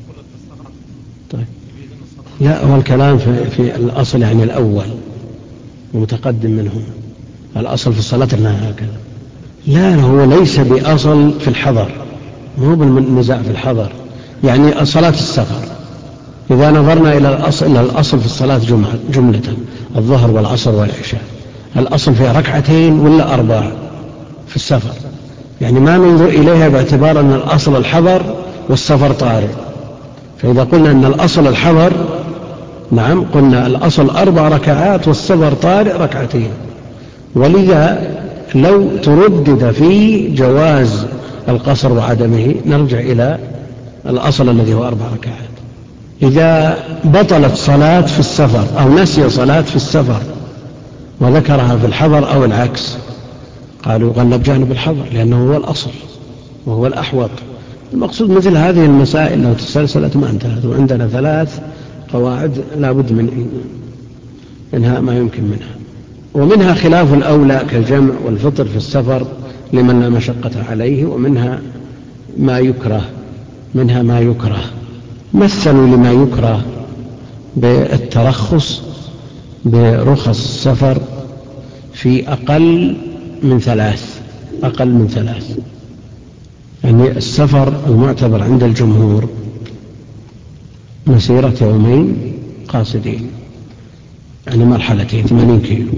لا، هو الكلام في الأصل يعني الأول ومتقدم منه. الأصل في الصلاة أنها هكذا. لا، هو ليس بأصل في الحضر، مو بالنزاع في الحضر. يعني صلاة السفر إذا نظرنا إلى الأصل في الصلاة جملة الظهر والعصر والعشاء، الأصل فيها 2 ولا 4 في السفر؟ يعني ما ننظر إليها باعتبار أن الأصل الحضر والسفر طارئ. فإذا قلنا أن الأصل الحضر، نعم، قلنا الأصل 4 ركعات والسفر طارئ 2. ولذا لو تردد في جواز القصر وعدمه نرجع إلى الأصل الذي هو 4 ركعات. إذا بطلت صلاة في السفر أو نسي صلاة في السفر وذكرها في الحضر أو العكس، قالوا غلب جانب الحضر لأنه هو الأصل وهو الأحوط. المقصود مثل هذه المسائل لو تسلسلت ما انتهت، وعندنا 3 قواعد لا بد من إنهاء ما يمكن منها. ومنها خلاف الأولى كالجمع والفطر في السفر لمن لا مشقة عليه، ومنها ما يكره. مثلوا لما يكره بالترخص برخص السفر في أقل من 3. يعني السفر المعتبر عند الجمهور مسيرة 2 يومين قاصدين، يعني مرحلتين 80 كيلو،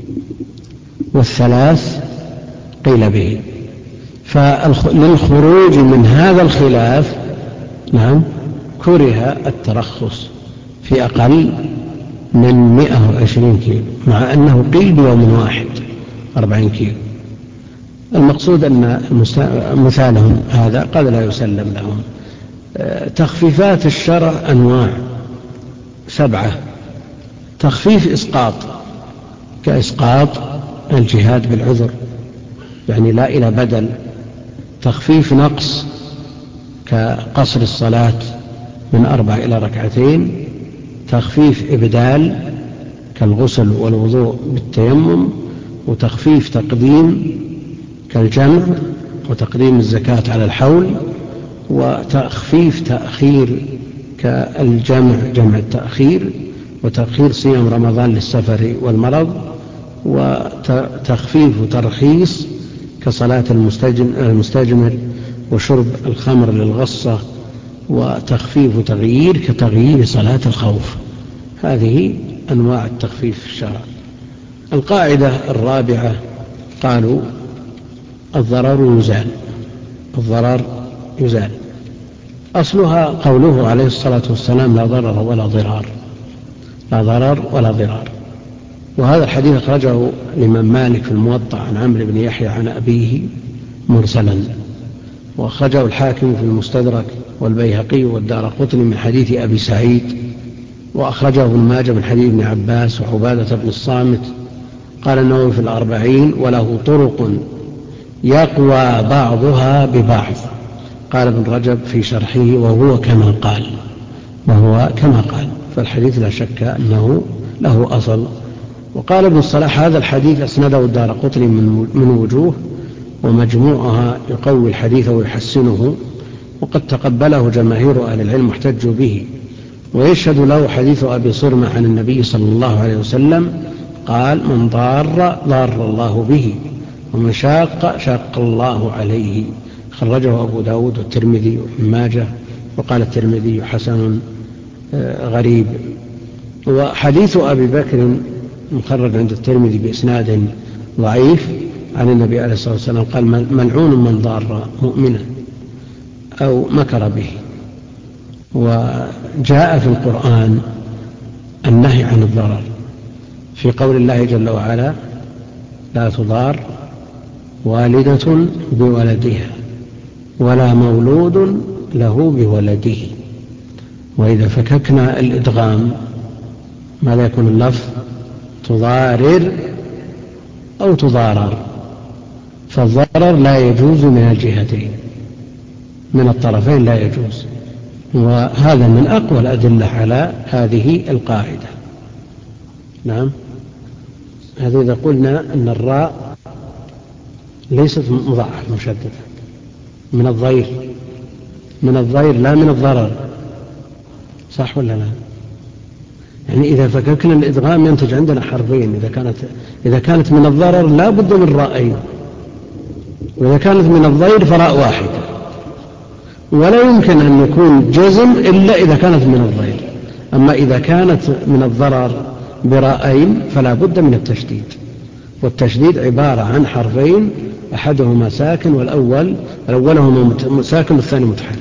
وال3 قيل به. فللخروج من هذا الخلاف، نعم، كره الترخص في أقل من 120 كيلو، مع أنه قيل بيوم واحد 40 كيلو. المقصود أن مثالهم هذا قد لا يسلم لهم. تخفيفات الشرع أنواع 7. تخفيف إسقاط، كإسقاط الجهاد بالعذر، يعني لا إلى بدل. تخفيف نقص كقصر الصلاة من 4 إلى 2. تخفيف إبدال كالغسل والوضوء بالتيمم، وتخفيف تقديم كالجمع وتقديم الزكاة على الحول، وتخفيف تأخير كالجمع جمع التأخير، وتأخير صيام رمضان للسفر والمرض، وتخفيف وترخيص كصلاة المستجمر وشرب الخمر للغصة، وتخفيف وتغيير كتغيير صلاة الخوف. هذه أنواع التخفيف في الشرع. القاعدة الرابعة قالوا الضرر يزال. الضرر يزال أصلها قوله عليه الصلاة والسلام لا ضرر ولا ضرار، لا ضرر ولا ضرار. وهذا الحديث أخرجه الإمام مالك في الموطأ عن عمرو بن يحيى عن أبيه مرسلا، وأخرجه الحاكم في المستدرك والبيهقي والدارقطني من حديث أبي سعيد، وأخرجه ابن ماجه من حديث ابن عباس وعبادة بن الصامت. قال النووي في الأربعين وله طرق يقوى بعضها ببعض. قال ابن رجب في شرحه وهو كما قال، وهو كما قال. فالحديث لا شك أنه له أصل. وقال ابن الصلاح هذا الحديث أسنده الدارقطني من وجوه، ومجموعها يقوي الحديث ويحسنه، وقد تقبله جماهير أهل العلم واحتجوا به. ويشهد له حديث أبي صرمة عن النبي صلى الله عليه وسلم قال من ضار ضار الله به، ومن شاق شاق الله عليه. خرجه أبو داود والترمذي وابن ماجه، وقال الترمذي حسن غريب. وحديث أبي بكر مخرج عند الترمذي بإسناد ضعيف عن النبي عليه الصلاة والسلام قال ملعون من ضار مؤمنا أو مكر به. وجاء في القرآن النهي عن الضرر في قول الله جل وعلا لا تضار والدة بولدها ولا مولود له بولده. وإذا فككنا الإدغام ماذا يكون اللفظ؟ تضارر أو تضارر. فالضرر لا يجوز من الجهتين، من الطرفين لا يجوز. وهذا من أقوى الأدلة على هذه القاعدة. نعم، هذا إذا قلنا أن الراء ليست مضاعف مشددة من الضير، من الضير لا من الضرر، صح ولا لا؟ يعني إذا فككنا الإدغام ينتج عندنا حرفين. إذا كانت من الضرر لا بد من رأيين، وإذا كانت من الضير فراء واحد. ولا يمكن أن يكون جزم إلا إذا كانت من الضير. أما إذا كانت من الضرر برأيين فلا بد من التشديد. والتشديد عبارة عن حرفين أحدهما ساكن والأولهما ساكن والثاني متحرك.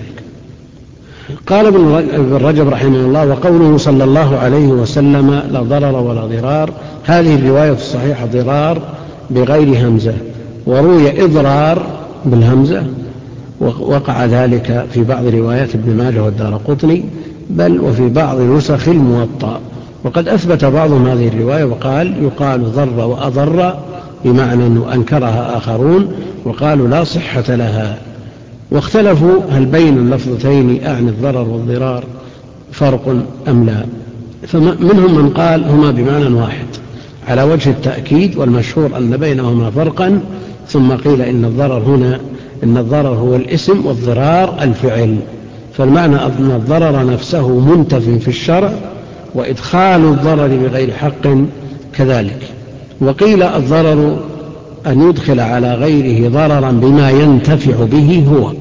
قال ابن رجب رحمه الله وقوله صلى الله عليه وسلم لا ضرر ولا ضرار، هذه الرواية الصحيحة ضرار بغير همزة، وروي إضرار بالهمزة، وقع ذلك في بعض روايات ابن ماجه والدارقطني بل وفي بعض نسخ الموطأ. وقد أثبت بعضهم هذه الرواية وقال يقال ضر وأضر بمعنى أنه أنكرها آخرون وقالوا لا صحة لها. واختلفوا هل بين اللفظتين أعني الضرر والضرار فرق أم لا، فمنهم من قال هما بمعنى واحد على وجه التأكيد، والمشهور أن بينهما فرقا، ثم قيل إن الضرر هو الاسم والضرار الفعل. فالمعنى أن الضرر نفسه منتف في الشرع، وإدخال الضرر بغير حق كذلك. وقيل الضرر أن يدخل على غيره ضررا بما ينتفع به هو،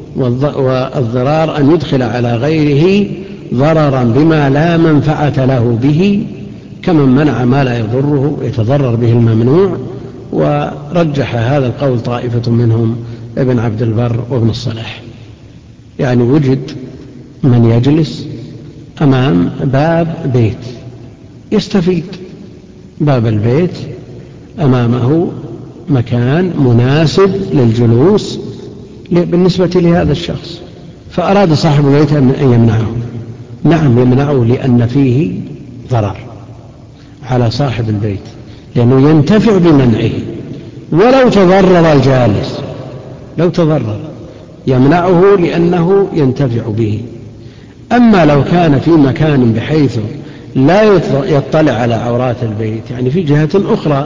والضرار أن يدخل على غيره ضررا بما لا منفعة له به، كمن منع ما لا يضره يتضرر به الممنوع. ورجح هذا القول طائفة منهم ابن عبد البر وابن الصلاح. يعني وجد من يجلس أمام باب بيت يستفيد، باب البيت أمامه مكان مناسب للجلوس بالنسبة لهذا الشخص، فأراد صاحب البيت أن يمنعه. نعم يمنعه لأن فيه ضرر على صاحب البيت، لأنه ينتفع بمنعه. ولو تضرر الجالس، لو تضرر يمنعه لأنه ينتفع به. أما لو كان في مكان بحيث لا يطلع على عورات البيت، يعني في جهة أخرى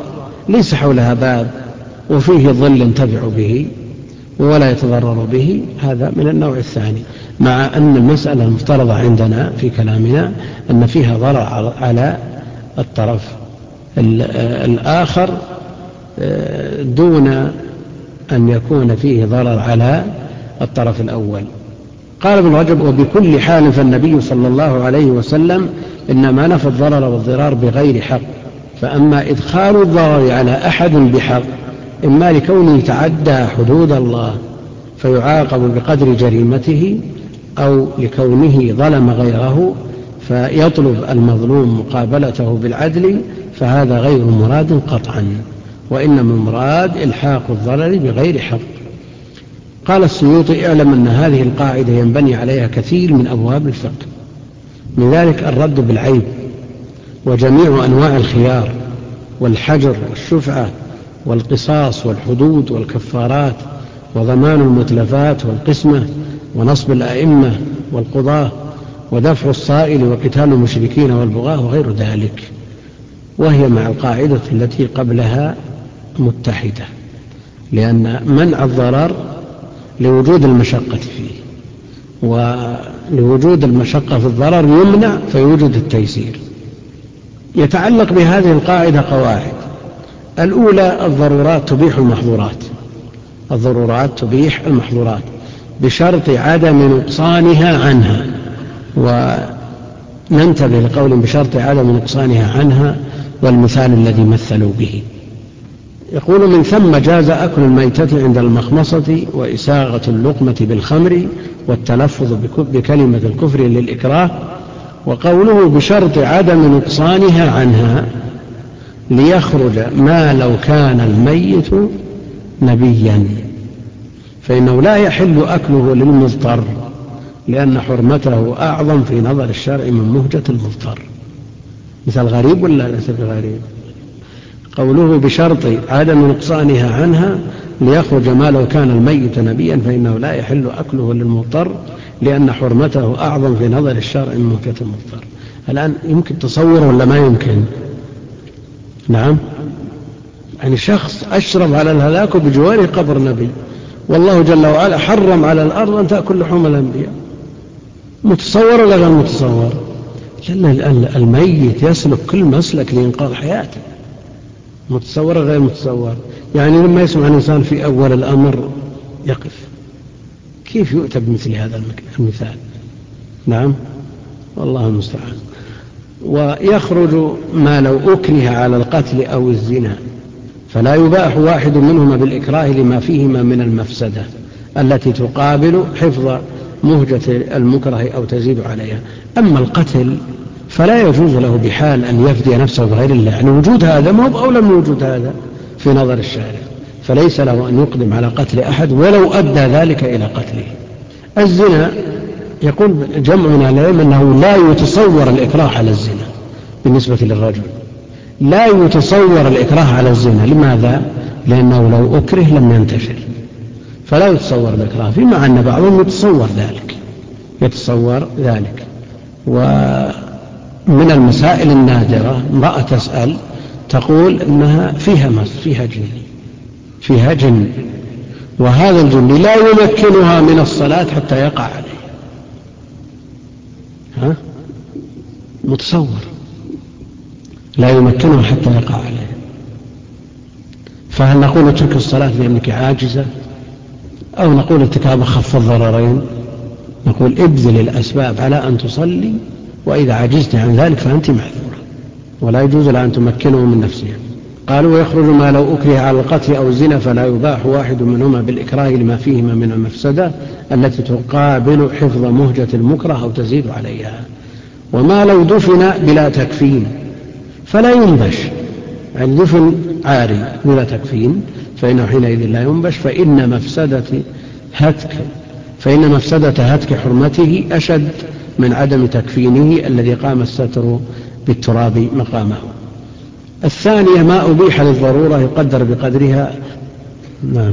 ليس حولها باب وفيه ظل ينتفع به ولا يتضرر به، هذا من النوع الثاني، مع أن المسألة المفترضة عندنا في كلامنا أن فيها ضرر على الطرف الآخر دون أن يكون فيه ضرر على الطرف الأول. قال ابن رجب: وبكل حال فالنبي صلى الله عليه وسلم إنما نفى الضرر والضرار بغير حق، فأما إدخال الضرر على أحد بحق إما لكونه تعدى حدود الله فيعاقب بقدر جريمته، أو لكونه ظلم غيره فيطلب المظلوم مقابلته بالعدل، فهذا غير مراد قطعا، وإنما المراد إلحاق الضرر بغير حق. قال السيوطي: اعلم أن هذه القاعدة ينبني عليها كثير من أبواب الفقه، من ذلك الرد بالعيب، وجميع أنواع الخيار، والحجر، والشفعة، والقصاص، والحدود، والكفارات، وضمان المتلفات، والقسمة، ونصب الأئمة والقضاة، ودفع الصائل، وقتال المشركين والبغاة، وغير ذلك، وهي مع القاعدة التي قبلها متحدة، لأن منع الضرر لوجود المشقة فيه، ولوجود المشقة في الضرر يمنع فيوجد التيسير. يتعلق بهذه القاعدة قواعد: الأولى: الضرورات تبيح المحظورات، الضرورات تبيح المحظورات بشرط عدم نقصانها عنها، وننتبه لقول بشرط عدم نقصانها عنها والمثال الذي مثلوا به. يقول: من ثم جاز أكل الميتة عند المخمصة، وإساغة اللقمة بالخمر، والتلفظ بكلمة الكفر للإكراه. وقوله بشرط عدم نقصانها عنها ليخرج ما لو كان الميت نبيا، فإنه لا يحل أكله للمضطر، لأن حرمته أعظم في نظر الشرع من مهجة المضطر. مثل غريب ولا ليس بغريب؟ قوله بشرط عدم نقصانها عنها ليخرج ما لو كان الميت نبيا، فإنه لا يحل أكله للمضطر، لأن حرمته أعظم في نظر الشرع من مهجة المضطر. الآن يمكن تصور ولا ما يمكن؟ نعم، يعني شخص أشرف على الهلاك بجوار قبر نبي، والله جل وعلا حرم على الأرض أن تأكل لحوم الأنبياء. متصور ولا غير متصور؟ لأن الميت يسلك كل مسلك لإنقاذ حياته. متصور غير متصور؟ يعني لما يسمع الإنسان في أول الأمر يقف، كيف يؤتى بمثل هذا المثال؟ نعم، والله المستعان. ويخرج ما لو أكره على القتل أو الزنا، فلا يباح واحد منهما بالإكراه لما فيهما من المفسدة التي تقابل حفظ مهجة المكره أو تزيد عليها. أما القتل فلا يجوز له بحال أن يفدي نفسه بغير الله، يعني وجود هذا ما هو أولى من وجود هذا في نظر الشارع، فليس له أن يقدم على قتل أحد ولو أدى ذلك إلى قتله. الزنا يقول جمع من العلم أنه لا يتصور الإكراه على الزنا بالنسبة للرجل، لا يتصور الإكراه على الزنا. لماذا؟ لأنه لو أكره لم ينتشر، فلا يتصور الإكراه، فيما أن بعضهم يتصور ذلك. ومن المسائل النادرة امرأة تسأل تقول إنها فيها جن، وهذا الجن لا يمكنها من الصلاة حتى يقع عليه. متصور لا يمكنها حتى يقع عليه، فهل نقول اترك الصلاة لأنك عاجزة، أو نقول ارتكاب أخف الضررين؟ نقول ابذل الأسباب على أن تصلي، وإذا عجزت عن ذلك فأنت معذورة، ولا يجوز لها أن تمكنه من نفسها. قالوا: ويخرج ما لو أكره على القتل أو الزنا، فلا يباح واحد منهما بالإكراه لما فيهما من المفسدة التي تقابل حفظ مهجة المكره أو تزيد عليها. وما لو دفن بلا تكفين فلا ينبش، يعني دفن عاري بلا تكفين فإنه حينئذ لا ينبش، فإن مفسدة هتك حرمته أشد من عدم تكفينه الذي قام الستر بالتراب مقامه. الثانية: ما أبيح للضرورة يقدر بقدرها. نعم.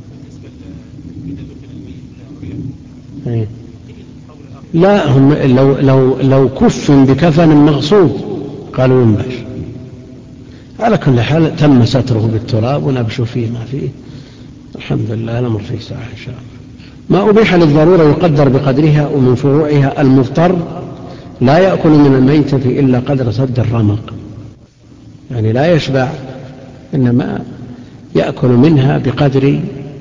لا، هم لو كف بكفن مغصوب قالوا ينبش، على كل حال تم ستره بالتراب ونبش فيه ما فيه، الحمد لله، الأمر فيه ساعة إن شاء الله. ما أبيح للضرورة يقدر بقدرها، ومن فروعها المضطر لا يأكل من الميتة إلا قدر سد الرمق، يعني لا يشبع، إنما يأكل منها بقدر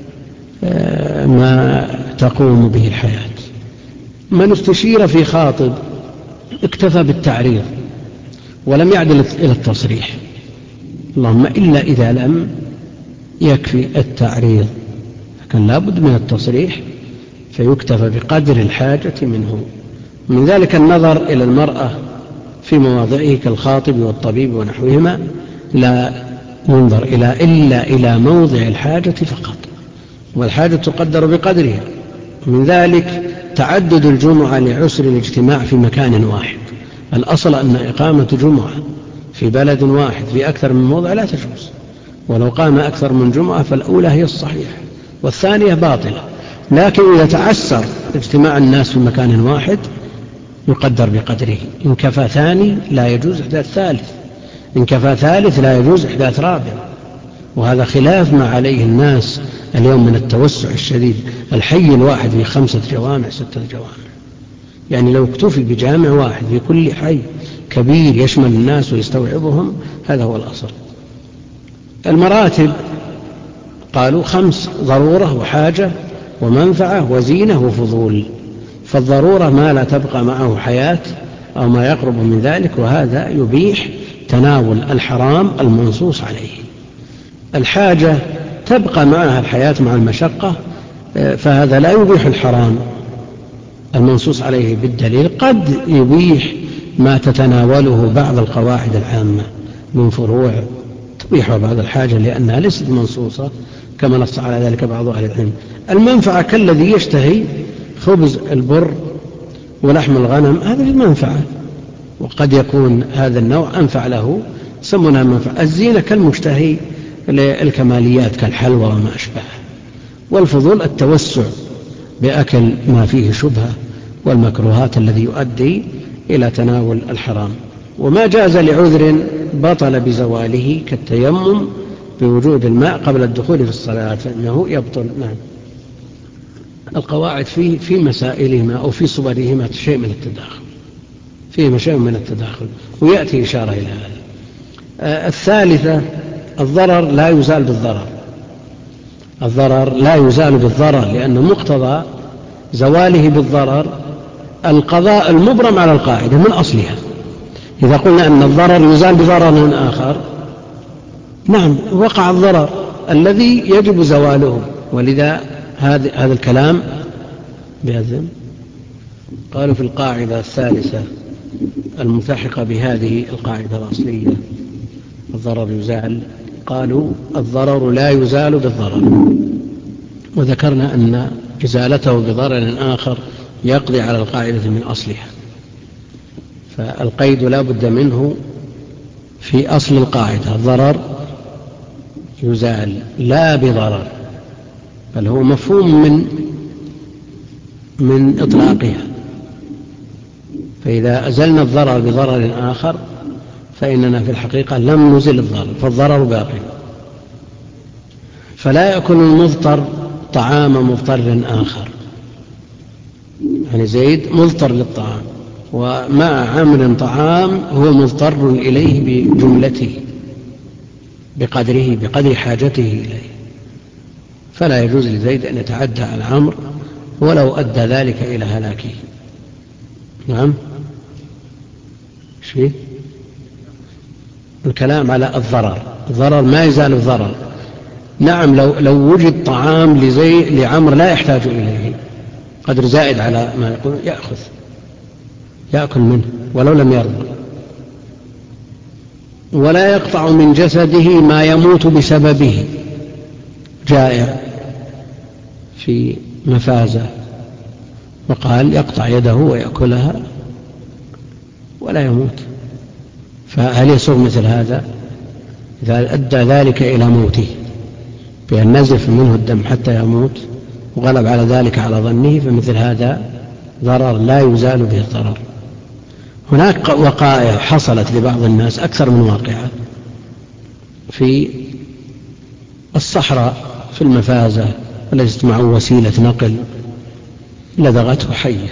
ما تقوم به الحياة. من استشير في خاطب اكتفى بالتعريض ولم يعدل إلى التصريح، اللهم إلا إذا لم يكفي التعريض، لكن لا بد من التصريح، فيكتفى بقدر الحاجة منه. من ذلك النظر إلى المرأة في مواضعه كالخاطب والطبيب ونحوهما، لا ينظر إلا إلى موضع الحاجة فقط، والحاجة تقدر بقدرها. من ذلك تعدد الجمعة لعسر الاجتماع في مكان واحد. الأصل أن إقامة جمعة في بلد واحد في أكثر من موضع لا تجوز، ولو قام أكثر من جمعة فالأولى هي الصحيحة والثانية باطلة، لكن إذا تعسر اجتماع الناس في مكان واحد يقدر بقدره. إن كفى ثاني لا يجوز إحداث ثالث، إن كفى ثالث لا يجوز إحداث رابع، وهذا خلاف ما عليه الناس اليوم من التوسع الشديد. الحي الواحد في 5 جوامع 6 جوامع، يعني لو اكتفي بجامع واحد في كل حي كبير يشمل الناس ويستوعبهم، هذا هو الأصل. المراتب قالوا 5: ضرورة وحاجة ومنفعة وزينة وفضول. فالضرورة ما لا تبقى معه حياة أو ما يقرب من ذلك، وهذا يبيح تناول الحرام المنصوص عليه. الحاجة تبقى معها الحياة مع المشقة، فهذا لا يبيح الحرام المنصوص عليه بالدليل، قد يبيح ما تتناوله بعض القواعد العامة من فروع تبيح بعض الحاجة لأنها ليست منصوصة كما نص على ذلك بعض أهل العلم. المنفعة كالذي يشتهي خبز البر ولحم الغنم، هذا في منفعة، وقد يكون هذا النوع أنفع له، سمونها منفعة. الزينة كالمشتهي للكماليات كالحلوى وما أشبهه. والفضول التوسع بأكل ما فيه شبهة والمكروهات الذي يؤدي إلى تناول الحرام. وما جاز لعذر بطل بزواله كالتيمم بوجود الماء قبل الدخول في الصلاة فإنه يبطل. نعم. القواعد في مسائلهما أو في صورهما شيء من التداخل، فيهما شيء من التداخل، ويأتي إشارة إلى هذا. الثالثة الضرر لا يزال بالضرر. الضرر لا يزال بالضرر، لأن مقتضى زواله بالضرر القضاء المبرم على القاعدة من أصلها. إذا قلنا أن الضرر يزال بضرر آخر، نعم وقع الضرر الذي يجب زواله. ولذا هذا الكلام بيزن قالوا في القاعدة الثالثة الملتحقة بهذه القاعدة الأصلية الضرر يزال، قالوا الضرر لا يزال بالضرر، وذكرنا أن إزالته بضرر آخر يقضي على القاعدة من أصلها. فالقيد لا بد منه في أصل القاعدة، الضرر يزال لا بضرر، بل هو مفهوم من إطلاقها. فإذا أزلنا الضرر بضرر آخر فإننا في الحقيقة لم نزل الضرر، فالضرر باقي. فلا يأكل المضطر طعام مضطر آخر، يعني زيد مضطر للطعام ومع عمل طعام هو مضطر إليه بجملته بقدر حاجته إليه، فلا يجوز لزيد أن يتعدى على عمرو ولو أدى ذلك إلى هلاكه. نعم. شيء الكلام على الضرر ما يزال الضرر. نعم لو وجد طعام لعمر لا يحتاج إليه قدر زائد على ما يقول يأكل منه ولو لم يرضى. ولا يقطع من جسده ما يموت بسببه، جائع في مفازة وقال يقطع يده ويأكلها ولا يموت، فهل يصير مثل هذا إذا أدى ذلك إلى موته بأن نزف منه الدم حتى يموت وغلب على ذلك على ظنه، فمثل هذا ضرر لا يزال به الضرر. هناك وقائع حصلت لبعض الناس أكثر من واقعة، في الصحراء في المفازة ليست معه وسيلة نقل، لدغته حية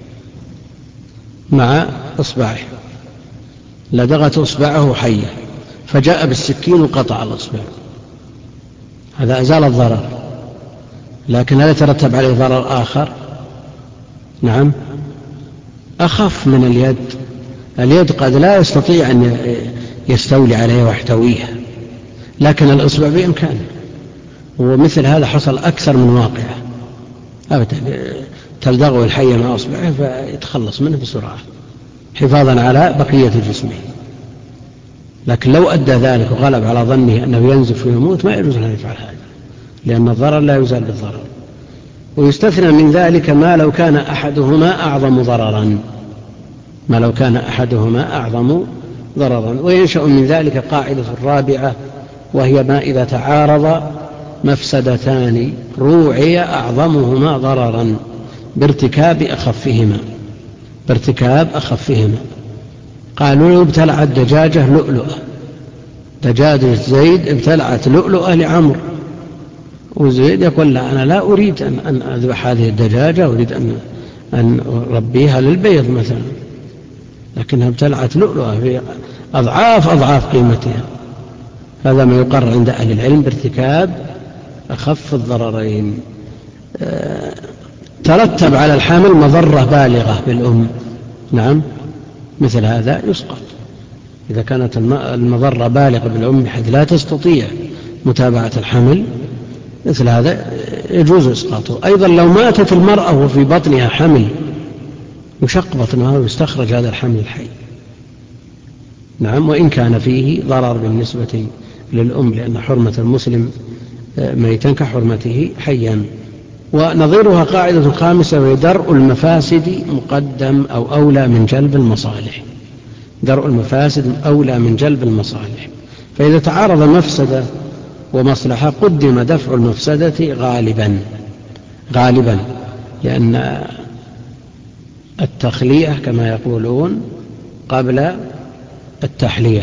مع إصبعه، لدغت إصبعه حية، فجاء بالسكين وقطع الإصبع، هذا أزال الضرر، لكن هل يترتب عليه ضرر آخر؟ نعم، أخف من اليد. اليد قد لا يستطيع أن يستولي عليه ويحتويها، لكن الإصبع بإمكانه، ومثل هذا حصل أكثر من واقعة أبدا، تلدغه الحية مع إصبعه فيتخلص منه بسرعة حفاظا على بقية جسمه. لكن لو أدى ذلك وغلب على ظنه أنه ينزف ويموت ما يجوز أن يفعل هذا، لأن الضرر لا يزال بالضرر. ويستثنى من ذلك ما لو كان أحدهما أعظم ضررا، ما لو كان أحدهما أعظم ضررا. وينشأ من ذلك قاعدة رابعة، وهي ما إذا تعارض مفسدتان روعي أعظمهما ضررا بارتكاب أخفهما. قالوا له ابتلعت دجاجة لؤلؤة، دجاجة زيد ابتلعت لؤلؤة لعمر، وزيد يقول لا أنا لا أريد أن أذبح هذه الدجاجة، أريد أن أربيها للبيض مثلا، لكنها ابتلعت لؤلؤة في أضعاف قيمتها. هذا ما يقر عند أهل العلم بارتكاب أخف الضررين. ترتب على الحمل مضرة بالغة بالأم، نعم، مثل هذا يسقط. إذا كانت المضرة بالغة بالأم بحيث لا تستطيع متابعة الحمل، مثل هذا يجوز إسقاطه. أيضا لو ماتت المرأة وفي بطنها حمل، يشق بطنها ويستخرج هذا الحمل الحي، نعم، وإن كان فيه ضرر بالنسبة للأم، لأن حرمة المسلم ميتا كحرمته حيا. ونظيرها قاعدة خامسة، وهي درء المفاسد مقدم أو أولى من جلب المصالح. درء المفاسد أولى من جلب المصالح، فإذا تعارض مفسدة ومصلحة قدم دفع المفسدة غالبا، لأن التخلية كما يقولون قبل التحلية.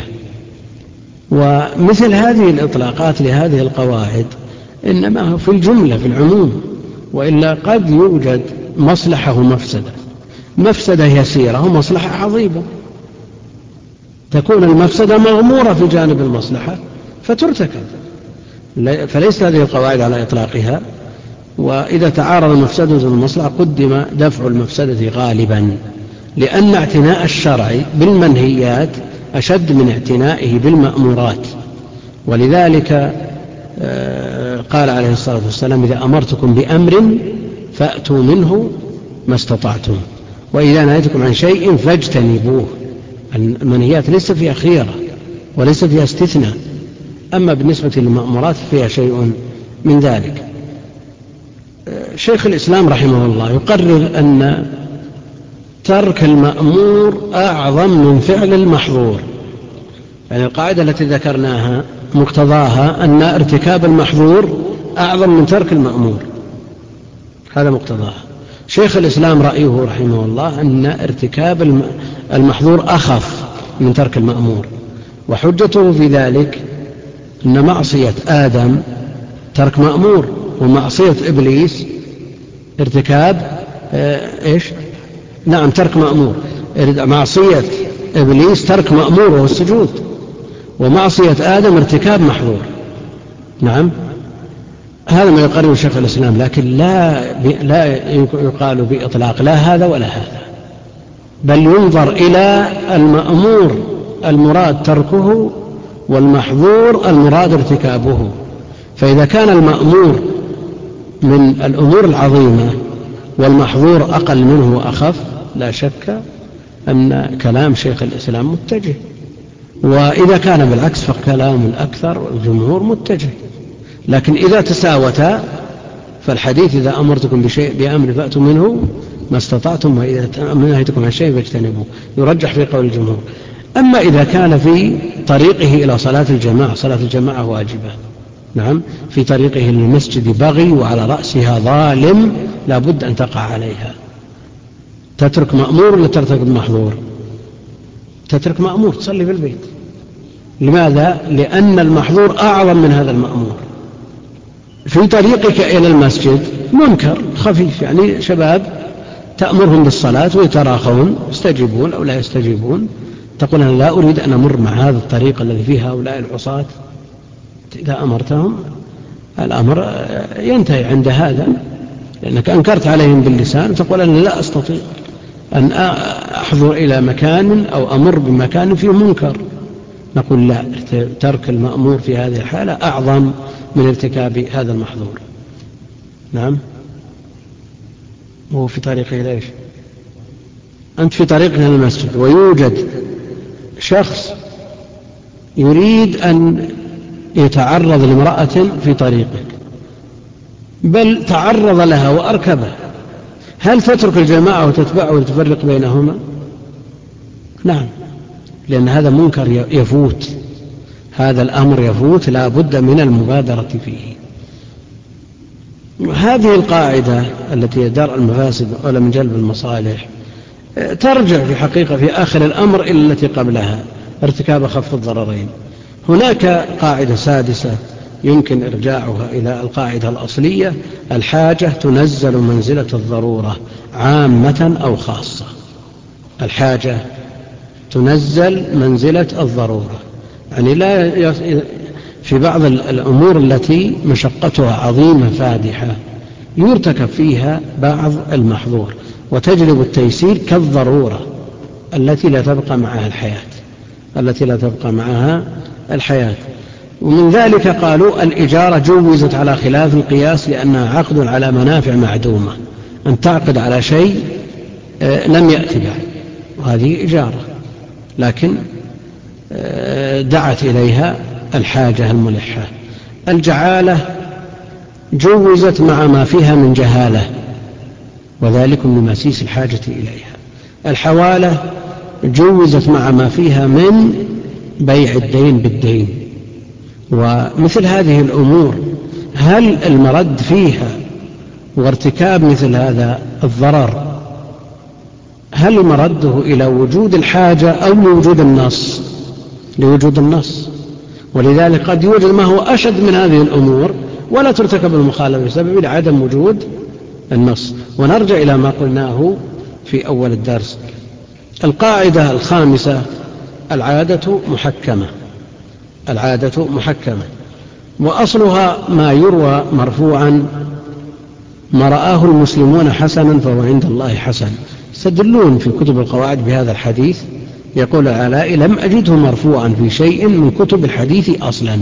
ومثل هذه الإطلاقات لهذه القواعد إنما في الجملة في العموم، وإلا قد يوجد مصلحة ومفسدة، مفسدة يسيرة ومصلحة عظيمة، تكون المفسدة مغمورة في جانب المصلحة فترتكب، فليس هذه القواعد على إطلاقها. وإذا تعارض مفسدة والمصلحة قدم دفع المفسدة غالبا، لأن اعتناء الشرع بالمنهيات أشد من اعتنائه بالمأمورات. ولذلك قال عليه الصلاة والسلام: إذا أمرتكم بأمر فأتوا منه ما استطعتم، وإذا نهيتكم عن شيء فاجتنبوه. المنهيات ليس فيها خيرة وليس فيها استثناء، أما بالنسبة للمأمورات فيها شيء من ذلك. شيخ الإسلام رحمه الله يقرر أن ترك المأمور أعظم من فعل المحظور، يعني القاعدة التي ذكرناها مقتضاها أن ارتكاب المحظور أعظم من ترك المأمور، هذا مقتضاها. شيخ الإسلام رأيه رحمه الله أن ارتكاب المحظور أخف من ترك المأمور، وحجته في ذلك أن معصية آدم ترك مأمور، ومعصية إبليس ارتكاب ترك مأمور. معصية إبليس ترك مأمور وهو السجود، ومعصية آدم ارتكاب محظور، نعم. هذا ما يقرره شيخ الإسلام، لكن لا يقال بإطلاق لا هذا ولا هذا، بل ينظر إلى المأمور المراد تركه والمحظور المراد ارتكابه. فإذا كان المأمور من الأمور العظيمة والمحظور أقل منه وأخف، لا شك أن كلام شيخ الإسلام متجه. وإذا كان بالعكس فكلام الأكثر والجمهور متجه. لكن إذا تساوتا فالحديث: إذا أمرتكم بأمر فأتوا منه ما استطعتم، وإذا نهيتكم عن شيء فاجتنبوه، يرجح في قول الجمهور. أما إذا كان في طريقه إلى صلاة الجماعة واجبة، نعم، في طريقه للمسجد بغي وعلى رأسها ظالم لا بد أن تقع عليها، تترك مأمور ولا ترتكب محظور؟ تترك مأمور، تصلي في البيت، لماذا؟ لأن المحظور أعظم من هذا المأمور. في طريقك إلى المسجد منكر خفيف، يعني شباب تأمرهم بالصلاة ويتراخون، يستجيبون أو لا يستجيبون، تقول أنا لا أريد أن أمر مع هذا الطريق الذي فيه هؤلاء العصاة. إذا أمرتهم الأمر ينتهي عند هذا، لأنك أنكرت عليهم باللسان وتقول أنا لا أستطيع أن أحضر إلى مكان أو أمر بمكان فيه منكر. نقول لا، ترك المأمور في هذه الحالة أعظم من ارتكاب هذا المحظور. نعم. وهو في طريقه ليش؟ أنت في طريقك إلى المسجد ويوجد شخص يريد أن يتعرض لامرأة في طريقك، بل تعرض لها وأركبه، هل تترك الجماعة وتتبعه وتفرق بينهما؟ نعم، لأن هذا منكر يفوت، هذا الأمر يفوت، لا بد من المبادرة فيه. هذه القاعدة التي هي درء المفاسد ولا من جلب المصالح ترجع في حقيقة في آخر الأمر إلى التي قبلها، ارتكاب خف الضررين. هناك قاعدة سادسة يمكن إرجاعها إلى القاعدة الأصلية: الحاجة تنزل منزلة الضرورة عامة أو خاصة. الحاجة تنزل منزلة الضرورة، يعني لا في بعض الأمور التي مشقتها عظيمة فادحة يرتكب فيها بعض المحظور وتجلب التيسير، كالضرورة التي لا تبقى معها الحياة. ومن ذلك قالوا الإجارة جوزت على خلاف القياس لأنها عقد على منافع معدومة، أن تعقد على شيء لم يأتي بعد، وهذه إجارة، لكن دعت إليها الحاجة الملحة. الجعالة جوزت مع ما فيها من جهالة، وذلك لمسيس الحاجة إليها. الحوالة جوزت مع ما فيها من بيع الدين بالدين. ومثل هذه الأمور هل المرد فيها وارتكاب مثل هذا الضرر هل مرده إلى وجود الحاجة أو لوجود النص؟ لوجود النص. ولذلك قد يوجد ما هو أشد من هذه الأمور ولا ترتكب المخالفة بسبب عدم وجود النص. ونرجع إلى ما قلناه في أول الدرس. القاعدة الخامسة: العادة محكمة، وأصلها ما يروى مرفوعا: ما رآه المسلمون حسنا فهو عند الله حسن. يستدلون في كتب القواعد بهذا الحديث، يقول العلاء: لم أجده مرفوعا في شيء من كتب الحديث أصلا،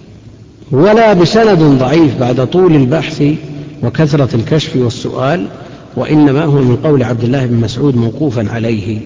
ولا بسند ضعيف بعد طول البحث وكثرة الكشف والسؤال، وإنما هو من قول عبد الله بن مسعود موقوفا عليه.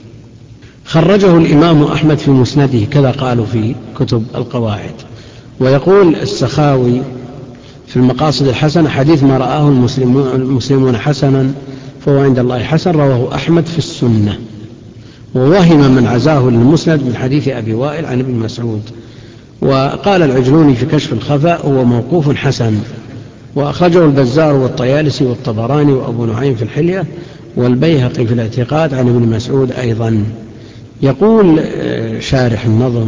خرجه الإمام أحمد في مسنده، كذا قالوا في كتب القواعد. ويقول السخاوي في المقاصد الحسنة: حديث ما رآه المسلمون حسنا فهو عند الله حسن، رواه أحمد في السنة. ووهم من عزاه للمسند من حديث أبي وائل عن ابن مسعود. وقال العجلوني في كشف الخفاء: هو موقوف حسن. وأخرجه البزار والطيالسي والطبراني وأبو نعيم في الحلية والبيهقي في الاعتقاد عن ابن مسعود أيضا. يقول شارح النظم،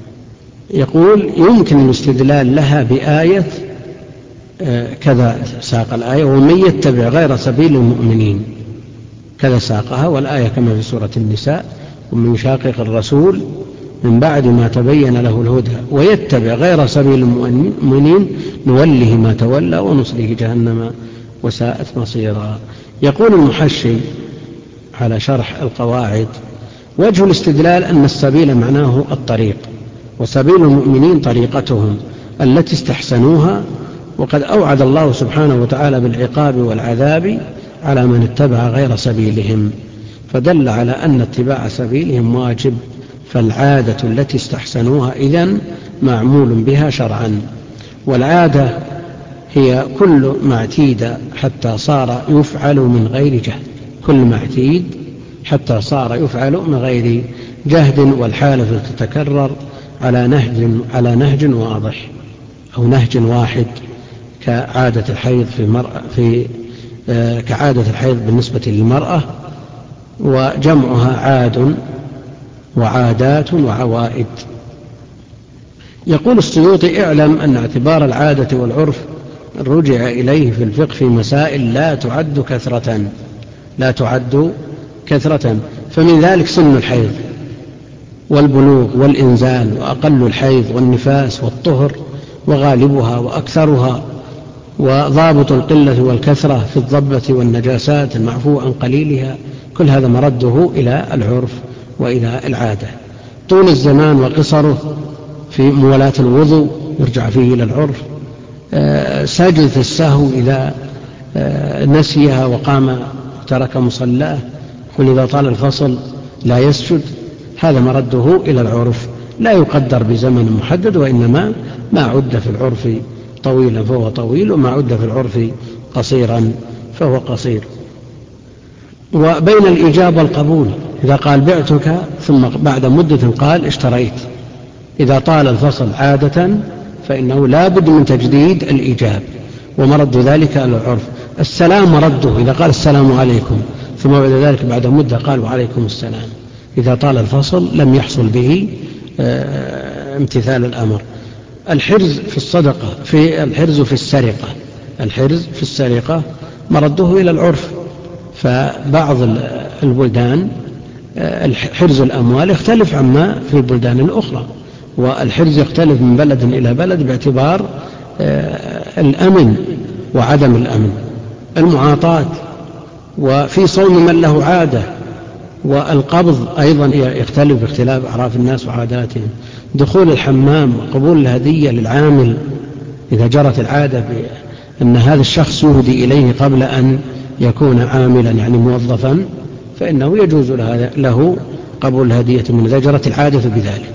يقول: يمكن الاستدلال لها بآية كذا، ساق الآية: ومن يتبع غير سبيل المؤمنين، كذا ساقها، والآية كما في سورة النساء: ومن يشاقق الرسول من بعد ما تبين له الهدى ويتبع غير سبيل المؤمنين نوله ما تولى ونصله جهنم وساءت مصيرا. يقول المحشي على شرح القواعد: وجه الاستدلال أن السبيل معناه الطريق، وسبيل المؤمنين طريقتهم التي استحسنوها، وقد أوعد الله سبحانه وتعالى بالعقاب والعذاب على من اتبع غير سبيلهم، فدل على أن اتباع سبيلهم واجب، فالعادة التي استحسنوها إذن معمول بها شرعا. والعادة هي كل ما اعتيد حتى صار يفعل من غير جهد، كل ما اعتيد حتى صار يفعل من غير جهد، والحالة تتكرر على نهج واضح أو نهج واحد، كعادة الحيض كعادة الحيض بالنسبة للمرأة، وجمعها عاد وعادات وعوائد. يقول السيوطي: اعلم أن اعتبار العادة والعرف رجع إليه في الفقه في مسائل لا تعد كثرة، فمن ذلك سن الحيض والبلوغ والإنزال، وأقل الحيض والنفاس والطهر وغالبها وأكثرها، وضابط القلة والكثرة في الضبة والنجاسات المعفو عن قليلها. كل هذا مرده إلى العرف وإلى العادة. طول الزمان وقصره في موالاة الوضوء يرجع فيه إلى العرف. سجدة السهو إذا نسيها وقام ترك مصلاه، قل إذا طال الفصل لا يسجد، هذا مرده إلى العرف، لا يقدر بزمن محدد، وإنما ما عد في العرف طويلا فهو طويل، وما عد في العرف قصيرا فهو قصير. وبين الإيجاب والقبول، إذا قال بعتك ثم بعد مدة قال اشتريت، إذا طال الفصل عادة فإنه لا بد من تجديد الإيجاب، ومرد ذلك على العرف. السلام مرده إذا قال السلام عليكم ثم بعد ذلك بعد مدة قال وعليكم السلام، إذا طال الفصل لم يحصل به امتثال الأمر. الحرز في الصدقة، في الحرز في السرقة مرده إلى العرف، فبعض البلدان حرز الأموال يختلف عما في البلدان الأخرى، والحرز يختلف من بلد إلى بلد باعتبار الأمن وعدم الأمن، المعاطاة، وفي صوم من له عادة، والقبض أيضا يختلف باختلاف أعراف الناس وعاداتهم، دخول الحمام وقبول الهدية للعامل إذا جرت العادة بأن هذا الشخص يهدي إليه قبل أن يكون عاملا يعني موظفا، فإنه يجوز له قبول الهدية من إذا جرت العادة بذلك.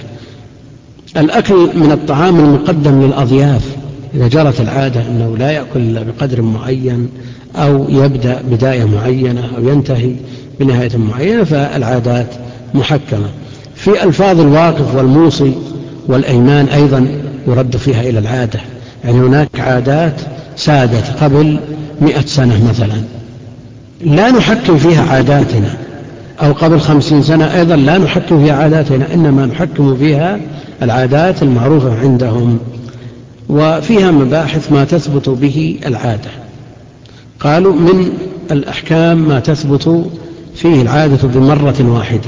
الأكل من الطعام المقدم للأضياف، إذا جرت العادة أنه لا يأكل إلا بقدر معين، أو يبدأ بداية معينة أو ينتهي بنهاية معينة، فالعادات محكمة. في ألفاظ الواقف والموصي والأيمان أيضا يرد فيها إلى العادة، يعني هناك عادات سادت قبل 100 سنة مثلا لا نحكم فيها عاداتنا، أو قبل 50 سنة أيضا لا نحكم فيها عاداتنا، إنما نحكم فيها العادات المعروفة عندهم، وفيها مباحث ما تثبت به العادة. قالوا من الأحكام ما تثبت فيه العادة بمرة واحدة،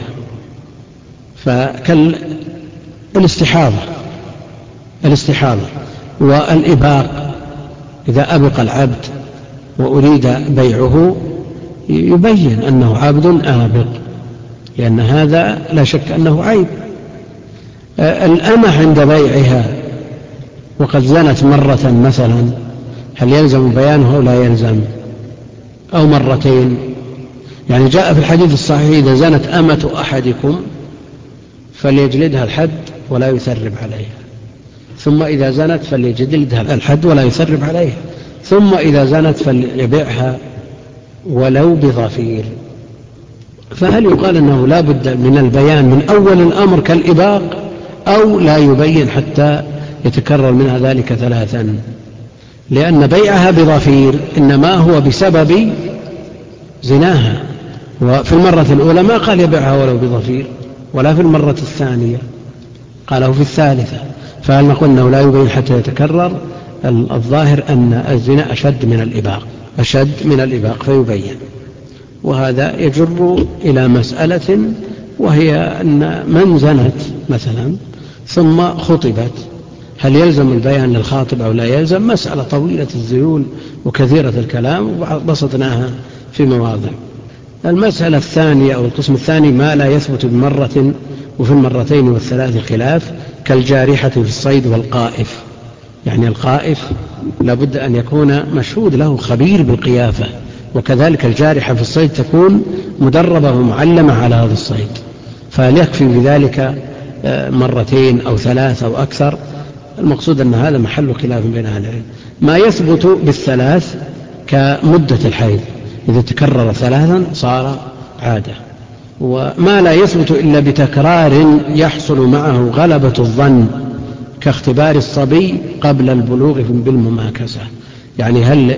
فالاستحاضة والإباق، إذا أبق العبد وأريد بيعه يبين أنه عبد آبق، لأن هذا لا شك أنه عيب. الأمة عند بيعها وقد زنت مرة مثلا، هل يلزم بيانه أو لا يلزم؟ أو مرتين، يعني جاء في الحديث الصحيح إذا زنت أمة أحدكم فليجلدها الحد ولا يثرب عليها، ثم إذا زنت فليجلدها الحد ولا يثرب عليها، ثم إذا زنت فليبيعها ولو بظفير. فهل يقال أنه لا بد من البيان من أول الأمر كالإباق، أو لا يبين حتى يتكرر منها ذلك 3؟ لأن بيعها بظفير إنما هو بسبب زناها، وفي المرة الأولى ما قال يبيعها ولو بظفير، ولا في المرة الثانية، قاله في الثالثة. فهل نقول أنه لا يبين حتى يتكرر؟ الظاهر أن الزنا أشد من الإباق فيبين. وهذا يجر إلى مسألة، وهي أن من زنت مثلا ثم خطبت هل يلزم البيان للخاطب أو لا يلزم؟ مسألة طويلة الذيول وكثيرة الكلام، وبسطناها في مواضع. المسألة الثانية أو القسم الثاني ما لا يثبت بمرة، وفي المرتين والثلاث خلاف، كالجارحة في الصيد والقائف، يعني القائف لابد أن يكون مشهود له خبير بالقيافة، وكذلك الجارحة في الصيد تكون مدربة ومعلمة على هذا الصيد، فهل يكفي بذلك مرتين أو 3 أو أكثر؟ المقصود أن هذا محل خلاف بين أهل العلم. ما يثبت بالثلاث كمدة الحيض، إذا تكرر 3 صار عادة. وما لا يثبت إلا بتكرار يحصل معه غلبة الظن، كاختبار الصبي قبل البلوغ بالمماكسة، يعني هل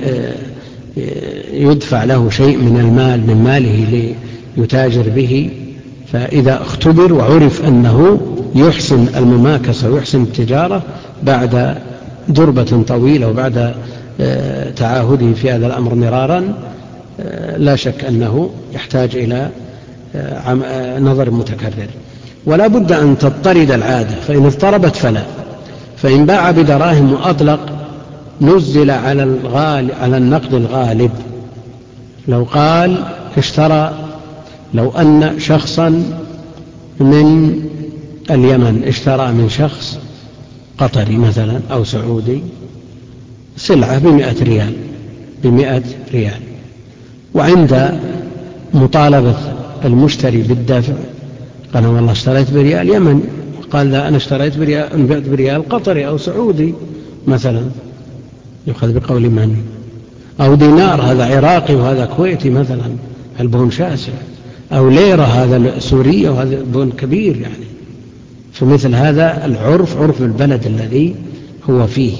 يدفع له شيء من المال من ماله ليتاجر به، فإذا اختبر وعرف أنه يحسن المماكسة ويحسن التجارة بعد دربة طويلة وبعد تعاهده في هذا الأمر مرارا، لا شك أنه يحتاج إلى نظر متكرر. ولا بد أن تضطرد العادة، فإن اضطربت فلا. فإن باع بدراهم وأطلق نزل على النقد الغالب. لو قال لو أن شخصا من اليمن اشترى من شخص قطري مثلا أو سعودي سلعة ب100 ريال، وعند مطالبة المشتري بالدفع قال والله اشتريت بريال يمني، قال لا أنا اشتريت بريال قطري أو سعودي مثلا، يؤخذ بقول من؟ أو دينار هذا عراقي وهذا كويتي مثلا، البون شاسع، أو ليرة هذا سورية وهذا بون كبير يعني. فمثل هذا العرف عرف البلد الذي هو فيه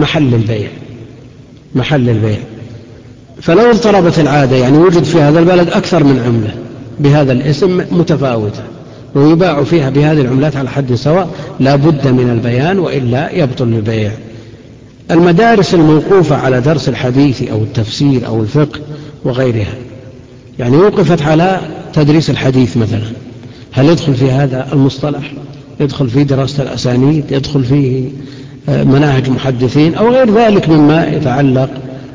محل البيع. فلو اضطربت العادة يعني وجد في هذا البلد أكثر من عملة بهذا الاسم متفاوتة ويباع فيها بهذه العملات على حد سواء، لا بد من البيان وإلا يبطل البيع. المدارس الموقوفة على درس الحديث أو التفسير أو الفقه وغيرها، يعني وقفت على تدريس الحديث مثلا، هل يدخل في هذا المصطلح؟ يدخل في دراسة الأسانيد، يدخل فيه مناهج محدثين أو غير ذلك مما يتعلق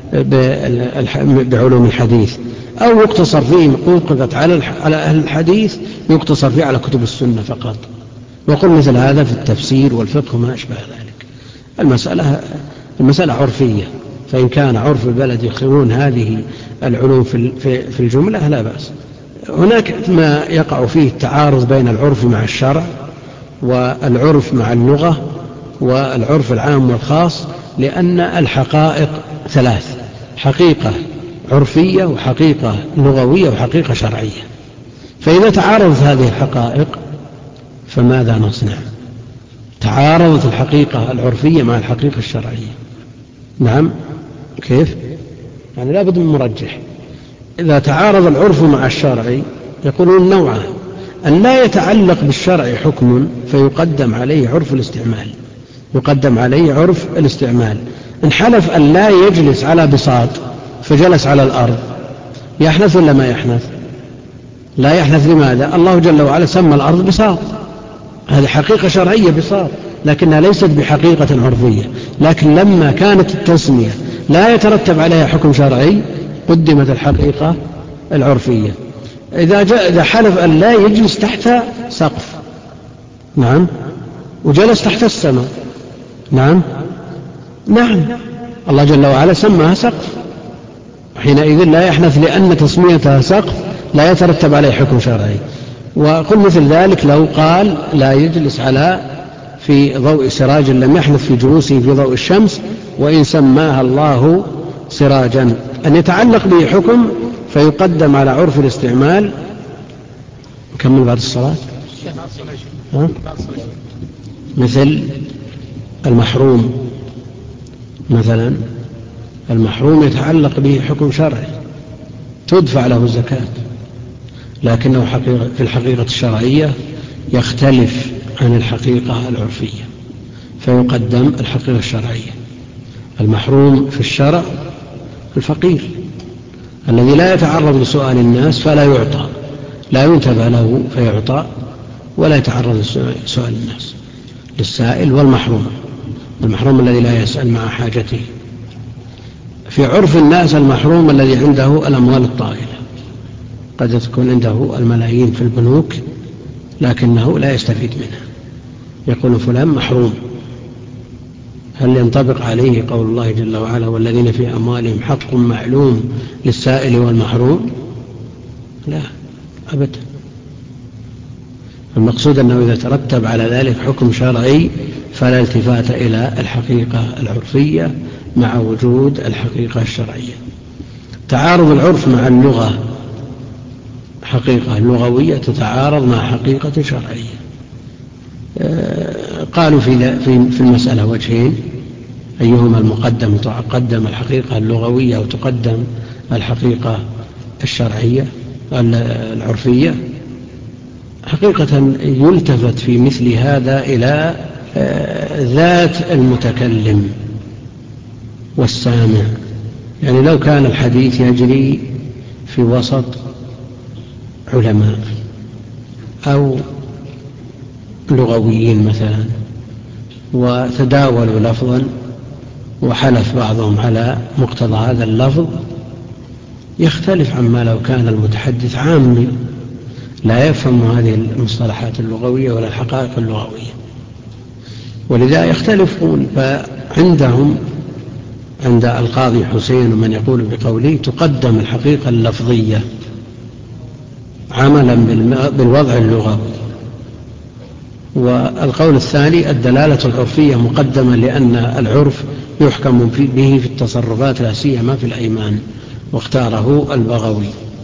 بعلوم الحديث، أو يقتصر فيه وقفت على أهل الحديث يقتصر فيه على كتب السنة فقط، وقل مثل هذا في التفسير والفقه وما أشبه ذلك. المسألة عرفية، فإن كان عرف البلد يخلون هذه العلوم في الجملة لا بأس. هناك ما يقع فيه التعارض بين العرف مع الشرع والعرف مع اللغة والعرف العام والخاص، لأن الحقائق 3: حقيقة عرفية وحقيقة لغوية وحقيقة شرعية. فإذا تعارضت هذه الحقائق فماذا نصنع؟ تعارضت الحقيقة العرفية مع الحقيقة الشرعية. نعم، كيف؟ يعني لا بد من مرجح. إذا تعارض العرف مع الشرعي يقولون نوعان: أن لا يتعلق بالشرع حكم فيقدم عليه عرف الاستعمال. إن حلف أن لا يجلس على بساط فجلس على الأرض يحنث ولا ما يحنث؟ لا يحنث. لماذا؟ الله جل وعلا سمى الأرض بساط، هذه حقيقة شرعية بساط، لكنها ليست بحقيقة عرفية. لكن لما كانت التسمية لا يترتب عليها حكم شرعي قدمت الحقيقة العرفية. إذا حلف أن لا يجلس تحت سقف، نعم، وجلس تحت السماء، نعم، الله جل وعلا سماها سقف، حينئذ لا يحنث، لأن تسميتها سقف لا يترتب عليه حكم شرعي. وقل مثل ذلك لو قال لا يجلس في ضوء سراج لم يحنث في جلوسه في ضوء الشمس وإن سماها الله سراجا، أن يتعلق به حكم فيقدم على عرف الاستعمال. نكمل بعد الصلاة. مثل المحروم مثلا، المحروم يتعلق به حكم شرعي تدفع له الزكاة، لكنه في الحقيقة الشرعية يختلف عن الحقيقة العرفية فيقدم الحقيقة الشرعية. المحروم في الشرع الفقير الذي لا يتعرض لسؤال الناس فلا يعطى، لا ينتبه له فيعطى ولا يتعرض لسؤال الناس، للسائل والمحروم. المحروم الذي لا يسأل مع حاجته. في عرف الناس المحروم الذي عنده الأموال الطائلة، قد تكون عنده الملايين في البنوك لكنه لا يستفيد منها، يقول فلان محروم. هل ينطبق عليه قول الله جل وعلا والذين في أموالهم حق معلوم للسائل والمحروم؟ لا أبدا. المقصود أنه إذا ترتب على ذلك حكم شرعي فلا التفات إلى الحقيقة العرفية مع وجود الحقيقة الشرعية. تعارض العرف مع اللغة، حقيقة لغوية تتعارض مع حقيقة شرعية. قالوا في المسألة وجهين: أيهما المقدم؟ تقدم الحقيقة اللغوية وتقدم الحقيقة الشرعية العرفية. حقيقة يلتفت في مثل هذا إلى ذات المتكلم والسامع. يعني لو كان الحديث يجري في وسط علماء أو لغويين مثلا وتداولوا لفظا وحلف بعضهم على مقتضى هذا اللفظ، يختلف عما لو كان المتحدث عامي لا يفهم هذه المصطلحات اللغوية ولا الحقائق اللغوية، ولذا يختلفون. فعندهم عند القاضي حسين ومن يقول بقوله تقدم الحقيقة اللفظية عملا بالوضع اللغوي، والقول الثاني الدلالة العرفية مقدمة لأن العرف يحكم به في التصرفات لا سيما في الأيمان، واختاره البغوي.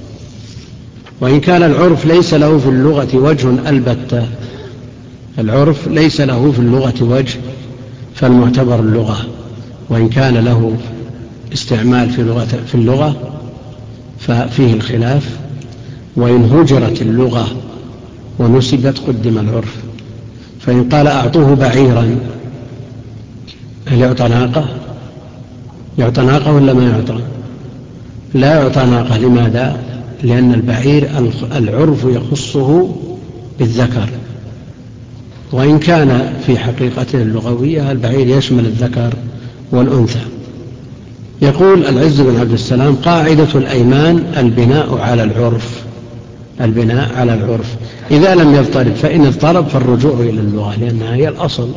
وإن كان العرف ليس له في اللغة وجه البتة، العرف ليس له في اللغة وجه فالمعتبر اللغة، وإن كان له استعمال في اللغة ففيه الخلاف. وإن هجرت اللغة ونسبت قدم العرف. فإن قال أعطوه بعيرا، هل يعطى ناقة؟ يعطى ناقة ولا ما يعطى؟ لا يعطى ناقة. لماذا؟ لأن البعير العرف يخصه بالذكر، وإن كان في حقيقته اللغوية البعير يشمل الذكر والأنثى. يقول العز بن عبد السلام قاعدة الأيمان البناء على العرف، البناء على العرف إذا لم يضطرب، فإن اضطرب فالرجوع إلى اللغة لأنها هي الأصل.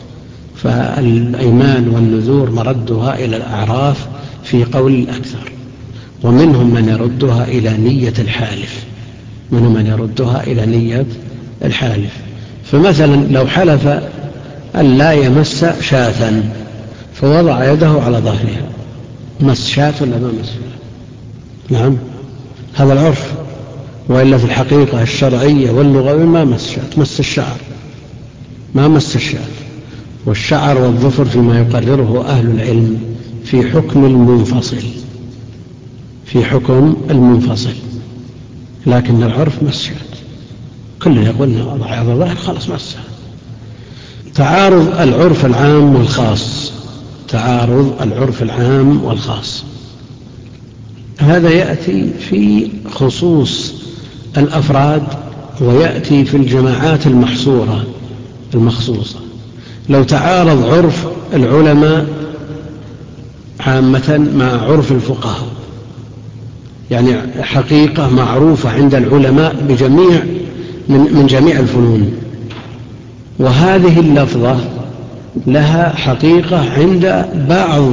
فالأيمان والنذور مردها إلى الأعراف في قول الأكثر، ومنهم من يردها إلى نية الحالف، منهم من يردها إلى نية الحالف. فمثلا لو حلف أن لا يمس شاة فوضع يده على ظهرها، مس شاة ولا ما مس؟ نعم، هذا العرف. وإلا في الحقيقة الشرعية واللغوية ما مس شاة، مس الشعر، ما مس الشاة. والشعر والظفر فيما يقرره أهل العلم في حكم المنفصل، في حكم المنفصل، لكن العرف مس شاة، كل يقول وضع على الظهر خلاص مسها. تعارض العرف العام والخاص، تعارض العرف العام والخاص، هذا يأتي في خصوص الأفراد ويأتي في الجماعات المحصورة المخصوصة. لو تعارض عرف العلماء عامة مع عرف الفقهاء، يعني حقيقة معروفة عند العلماء بجميع من جميع الفنون، وهذه اللفظة لها حقيقة عند بعض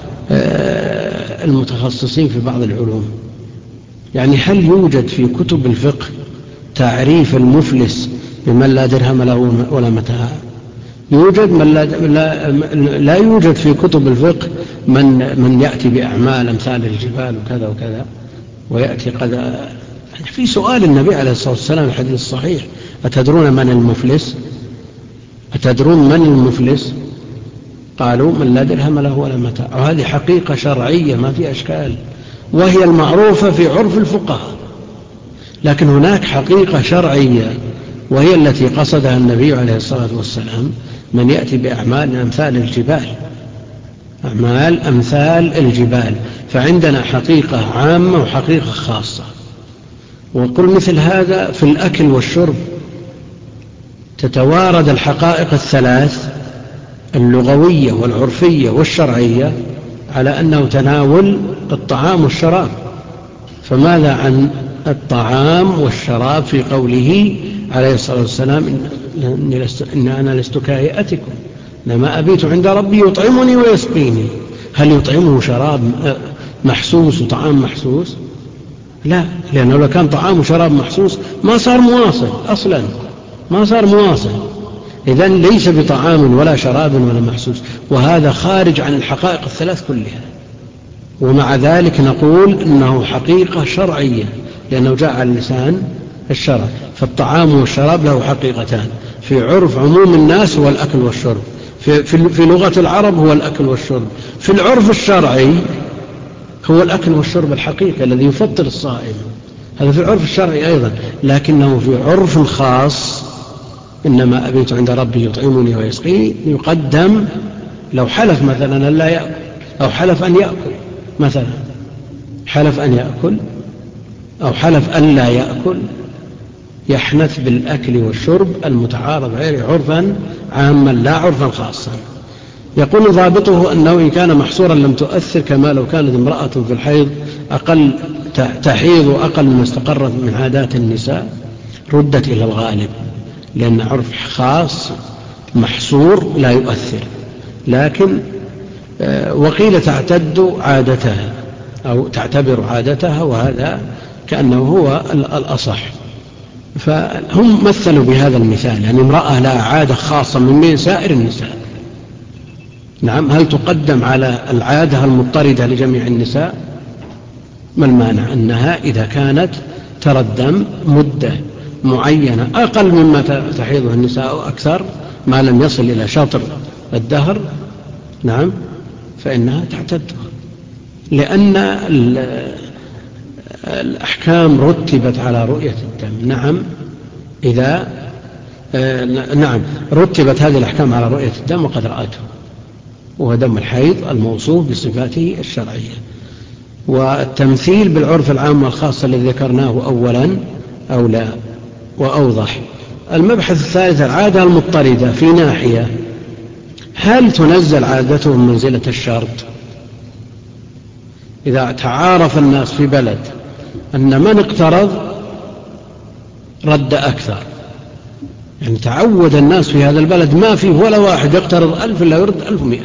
المتخصصين في بعض العلوم. يعني هل يوجد في كتب الفقه تعريف المفلس بمن لا درهم له ولا متاع؟ يوجد من لا يوجد في كتب الفقه من يأتي بأعمال أمثال الجبال وكذا وكذا، ويأتي قد في سؤال النبي عليه الصلاة والسلام الحديث الصحيح أتدرون من المفلس؟ أتدرون من المفلس؟ قالوا من لا درهم له ولا متاع. وهذه حقيقة شرعية ما في أشكال، وهي المعروفة في عرف الفقهاء. لكن هناك حقيقة شرعية وهي التي قصدها النبي عليه الصلاة والسلام، من يأتي بأعمال أمثال الجبال، أعمال أمثال الجبال. فعندنا حقيقة عامة وحقيقة خاصة. وقل مثل هذا في الأكل والشرب تتوارد الحقائق الثلاث اللغوية والعرفية والشرعية على أنه تناول الطعام والشراب. فماذا عن الطعام والشراب في قوله عليه الصلاة والسلام إن أنا لست كهيئتكم لما أبيت عند ربي يطعمني ويسقيني؟ هل يطعمه شراب محسوس وطعام محسوس؟ لا، لأنه لو كان طعام وشراب محسوس ما صار مواصل أصلا، ما صار مواصل. إذن ليس بطعام ولا شراب ولا محسوس، وهذا خارج عن الحقائق الثلاث كلها. ومع ذلك نقول إنه حقيقة شرعية لأنه جاء على لسان الشرع. فالطعام والشراب له حقيقتان، في عرف عموم الناس هو الأكل والشرب، في لغة العرب هو الأكل والشرب، في العرف الشرعي هو الأكل والشرب الحقيقي الذي يفطر الصائم. هذا في العرف الشرعي أيضا، لكنه في عرف خاص إنما أبيت عند ربي يطعمني ويسقيني يقدم. لو حلف مثلا أن لا يأكل أو حلف أن يأكل مثلا، حلف أن يأكل أو حلف أن لا يأكل، يحنث بالأكل والشرب المتعارض غير عرفا عاما لا عرفا خاصا. يقول ضابطه أنه إن كان محصورا لم تؤثر، كما لو كانت امرأة في الحيض أقل تحيض أقل مما استقرت من عادات النساء ردت إلى الغالب، لأن عرف خاص محصور لا يؤثر. لكن وقيل تعتد عادتها أو تعتبر عادتها، وهذا كأنه هو الأصح. فهم مثلوا بهذا المثال، يعني امرأة لها عادة خاصة من بين سائر النساء، نعم، هل تقدم على العادة المضطردة لجميع النساء؟ ما المانع أنها إذا كانت ترى الدم مدة معينة أقل مما تحيضه النساء أو أكثر، ما لم يصل إلى شطر الدهر، نعم، فإنها تعتد، لأن الأحكام رتبت على رؤية الدم. نعم رتبت هذه الأحكام على رؤية الدم وقد رأته، وهو دم الحيض الموصوف بصفاته الشرعية. والتمثيل بالعرف العام والخاص الذي ذكرناه أولا أولى وأوضح. المبحث الثالث العادة المضطردة، في ناحية هل تنزل عادتهم منزلة الشرط؟ إذا تعارف الناس في بلد أن من اقترض رد أكثر، يعني تعود الناس في هذا البلد ما فيه ولا واحد يقترض 1000 إلا يرد 1100،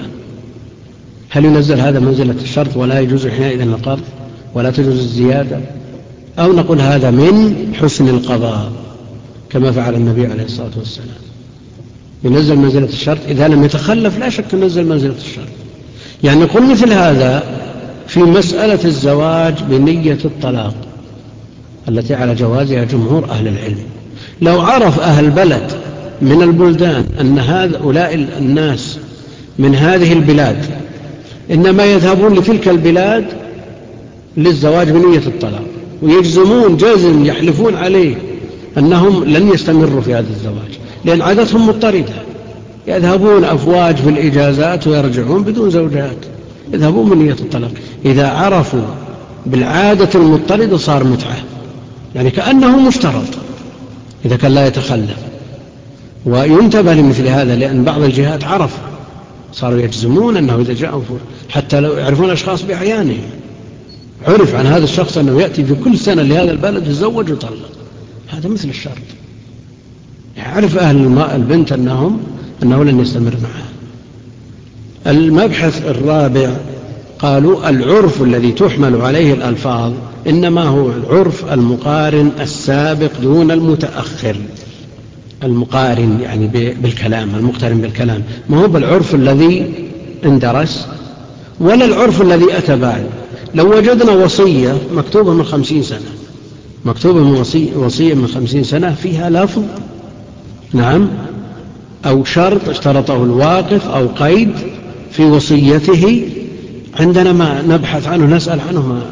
هل ينزل هذا منزلة الشرط ولا يجوز حينئذ القرض ولا تجوز الزيادة؟ أو نقول هذا من حسن القضاء كما فعل النبي عليه الصلاة والسلام، ينزل منزلة الشرط إذا لم يتخلف، لا شك ينزل منزلة الشرط. يعني نقول مثل هذا في مسألة الزواج بنية الطلاق التي على جوازها جمهور أهل العلم، لو عرف أهل بلد من البلدان أن هؤلاء الناس من هذه البلاد إنما يذهبون لتلك البلاد للزواج بنية الطلاق، ويجزمون جزم يحلفون عليه أنهم لن يستمروا في هذا الزواج لأن عادتهم مضطردة، يذهبون أفواج في الإجازات ويرجعون بدون زوجات، يذهبون بنية الطلاق. إذا عرفوا بالعادة المضطردة صار متعة، يعني كأنه مشترط إذا كان لا يتخلف. وينتبه لمثل هذا، لأن بعض الجهات عرف صاروا يجزمون أنه إذا جاءوا حتى لو يعرفون أشخاص بأعيانهم، عرف عن هذا الشخص أنه يأتي في كل سنة لهذا البلد يتزوج ويطلق، هذا مثل الشرط، يعرف أهل البنت أنه لن يستمر معها. المبحث الرابع قالوا العرف الذي تحمل عليه الألفاظ إنما هو العرف المقارن السابق دون المتأخر، المقارن يعني بالكلام، المقترن بالكلام، ما هو بالعرف الذي اندرس ولا العرف الذي أتى بعد. لو وجدنا وصية مكتوبة من 50 سنة، مكتوبة من وصية من 50 سنة فيها لفظ، نعم، أو شرط اشترطه الواقف أو قيد في وصيته، عندنا ما نبحث عنه نسأل عنه، ما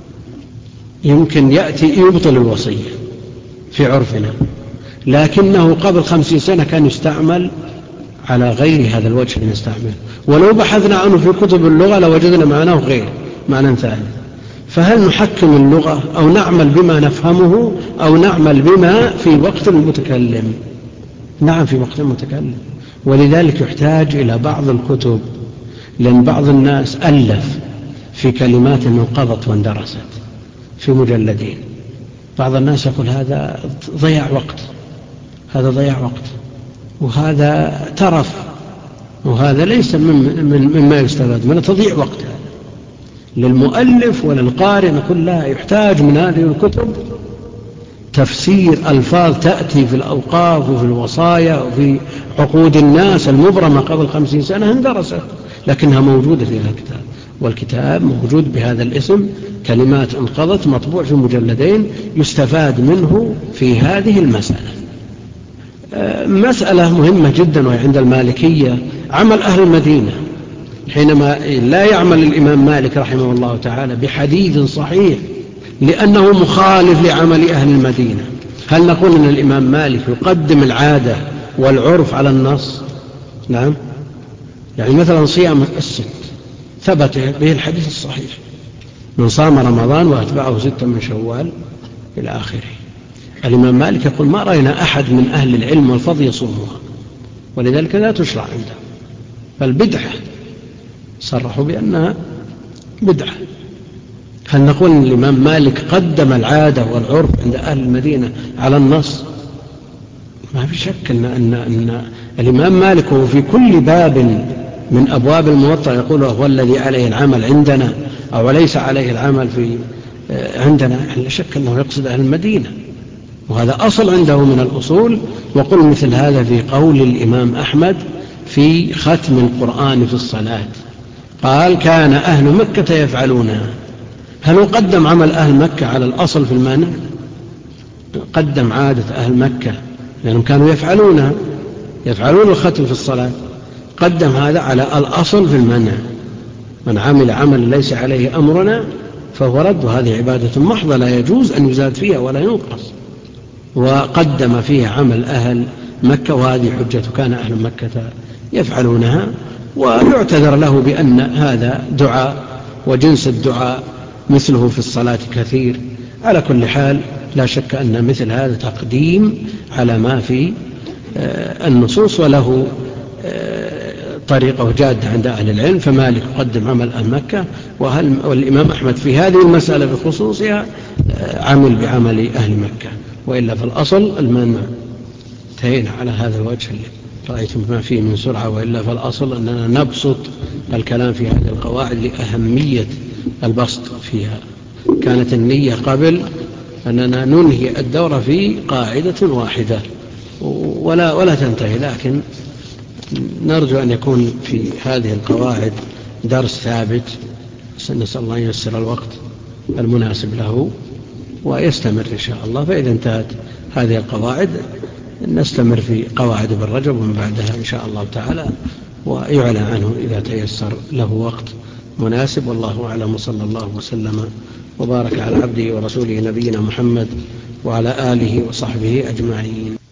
يمكن يأتي يبطل الوصية في عرفنا، لكنه قبل 50 سنة كان يستعمل على غير هذا الوجه اللي نستعمل، ولو بحثنا عنه في كتب اللغة لوجدنا معناه غير معنى ثاني. فهل نحكم اللغة أو نعمل بما نفهمه أو نعمل بما في وقت المتكلم؟ نعم في وقت المتكلم. ولذلك يحتاج إلى بعض الكتب، لأن بعض الناس ألف في كلمات انقضت واندرست في مجلدين، بعض الناس يقول هذا ضياع وقت، هذا ضياع وقت، وهذا ترف، وهذا ليس مما يستفاد من تضييع وقت. للمؤلف وللقارئ كلها يحتاج من هذه الكتب تفسير ألفاظ تأتي في الأوقاف وفي الوصايا وفي عقود الناس المبرمة قبل 50 سنة اندرست، لكنها موجودة في هذا الكتاب، والكتاب موجود بهذا الاسم، كلمات انقضت، مطبوع في مجلدين، يستفاد منه في هذه المسألة. مسألة مهمة جدا وهي عند المالكية عمل أهل المدينة، حينما لا يعمل الإمام مالك رحمه الله تعالى بحديث صحيح لأنه مخالف لعمل أهل المدينة. هل نقول أن الإمام مالك يقدم العادة والعرف على النص؟ نعم. يعني مثلا صيام الست ثبت به الحديث الصحيح: من صام رمضان وأتبعه 6 من شوال إلى آخره. الإمام مالك يقول: ما رأينا أحد من أهل العلم والفضل يصومها، ولذلك لا تشرع عنده، فالبدعة صرحوا بأنها بدعة. هل نقول أن الإمام مالك قدم العادة والعرف عند أهل المدينة على النص؟ ما في شك أن الإمام مالك هو في كل باب من أبواب الموطأ يقول: هو الذي عليه العمل عندنا أو ليس عليه العمل عندنا. لا شك أنه يقصد أهل المدينة، وهذا أصل عنده من الأصول. وقل مثل هذا في قول الإمام أحمد في ختم القرآن في الصلاة، قال: كان أهل مكة يفعلونها. هل نقدم عمل أهل مكة على الأصل في المانع؟ قدم عادة أهل مكة لأنهم كانوا يفعلون الختم في الصلاة، قدم هذا على الأصل في المنع: من عمل عمل ليس عليه أمرنا فهو رد. وهذه عبادة محضة لا يجوز أن يزاد فيها ولا ينقص. وقدم فيها عمل أهل مكة، وهذه حجة كان أهل مكة يفعلونها، ويعتذر له بأن هذا دعاء، وجنس الدعاء مثله في الصلاة كثير. على كل حال لا شك أن مثل هذا تقديم على ما في النصوص، وله طريقة جادة عند أهل العلم. فمالك قدم عمل أهل مكة، والإمام أحمد في هذه المسألة بخصوصها عمل بعمل أهل مكة، وإلا في الأصل المنع. انتهينا على هذا الوجه اللي رأيتم ما فيه من سرعة، وإلا في الأصل أننا نبسط الكلام في هذه القواعد لأهمية البسط فيها. كانت النية قبل أننا ننهي الدورة في قاعدة واحدة ولا تنتهي، لكن نرجو أن يكون في هذه القواعد درس ثابت. نسأل الله أن ييسر الوقت المناسب له ويستمر إن شاء الله. فإذا انتهت هذه القواعد نستمر في قواعد ابن رجب ومن بعدها إن شاء الله تعالى، ويعلن عنه إذا تيسر له وقت مناسب. والله أعلم، صلى الله وسلم وبارك على عبده ورسوله نبينا محمد وعلى آله وصحبه أجمعين.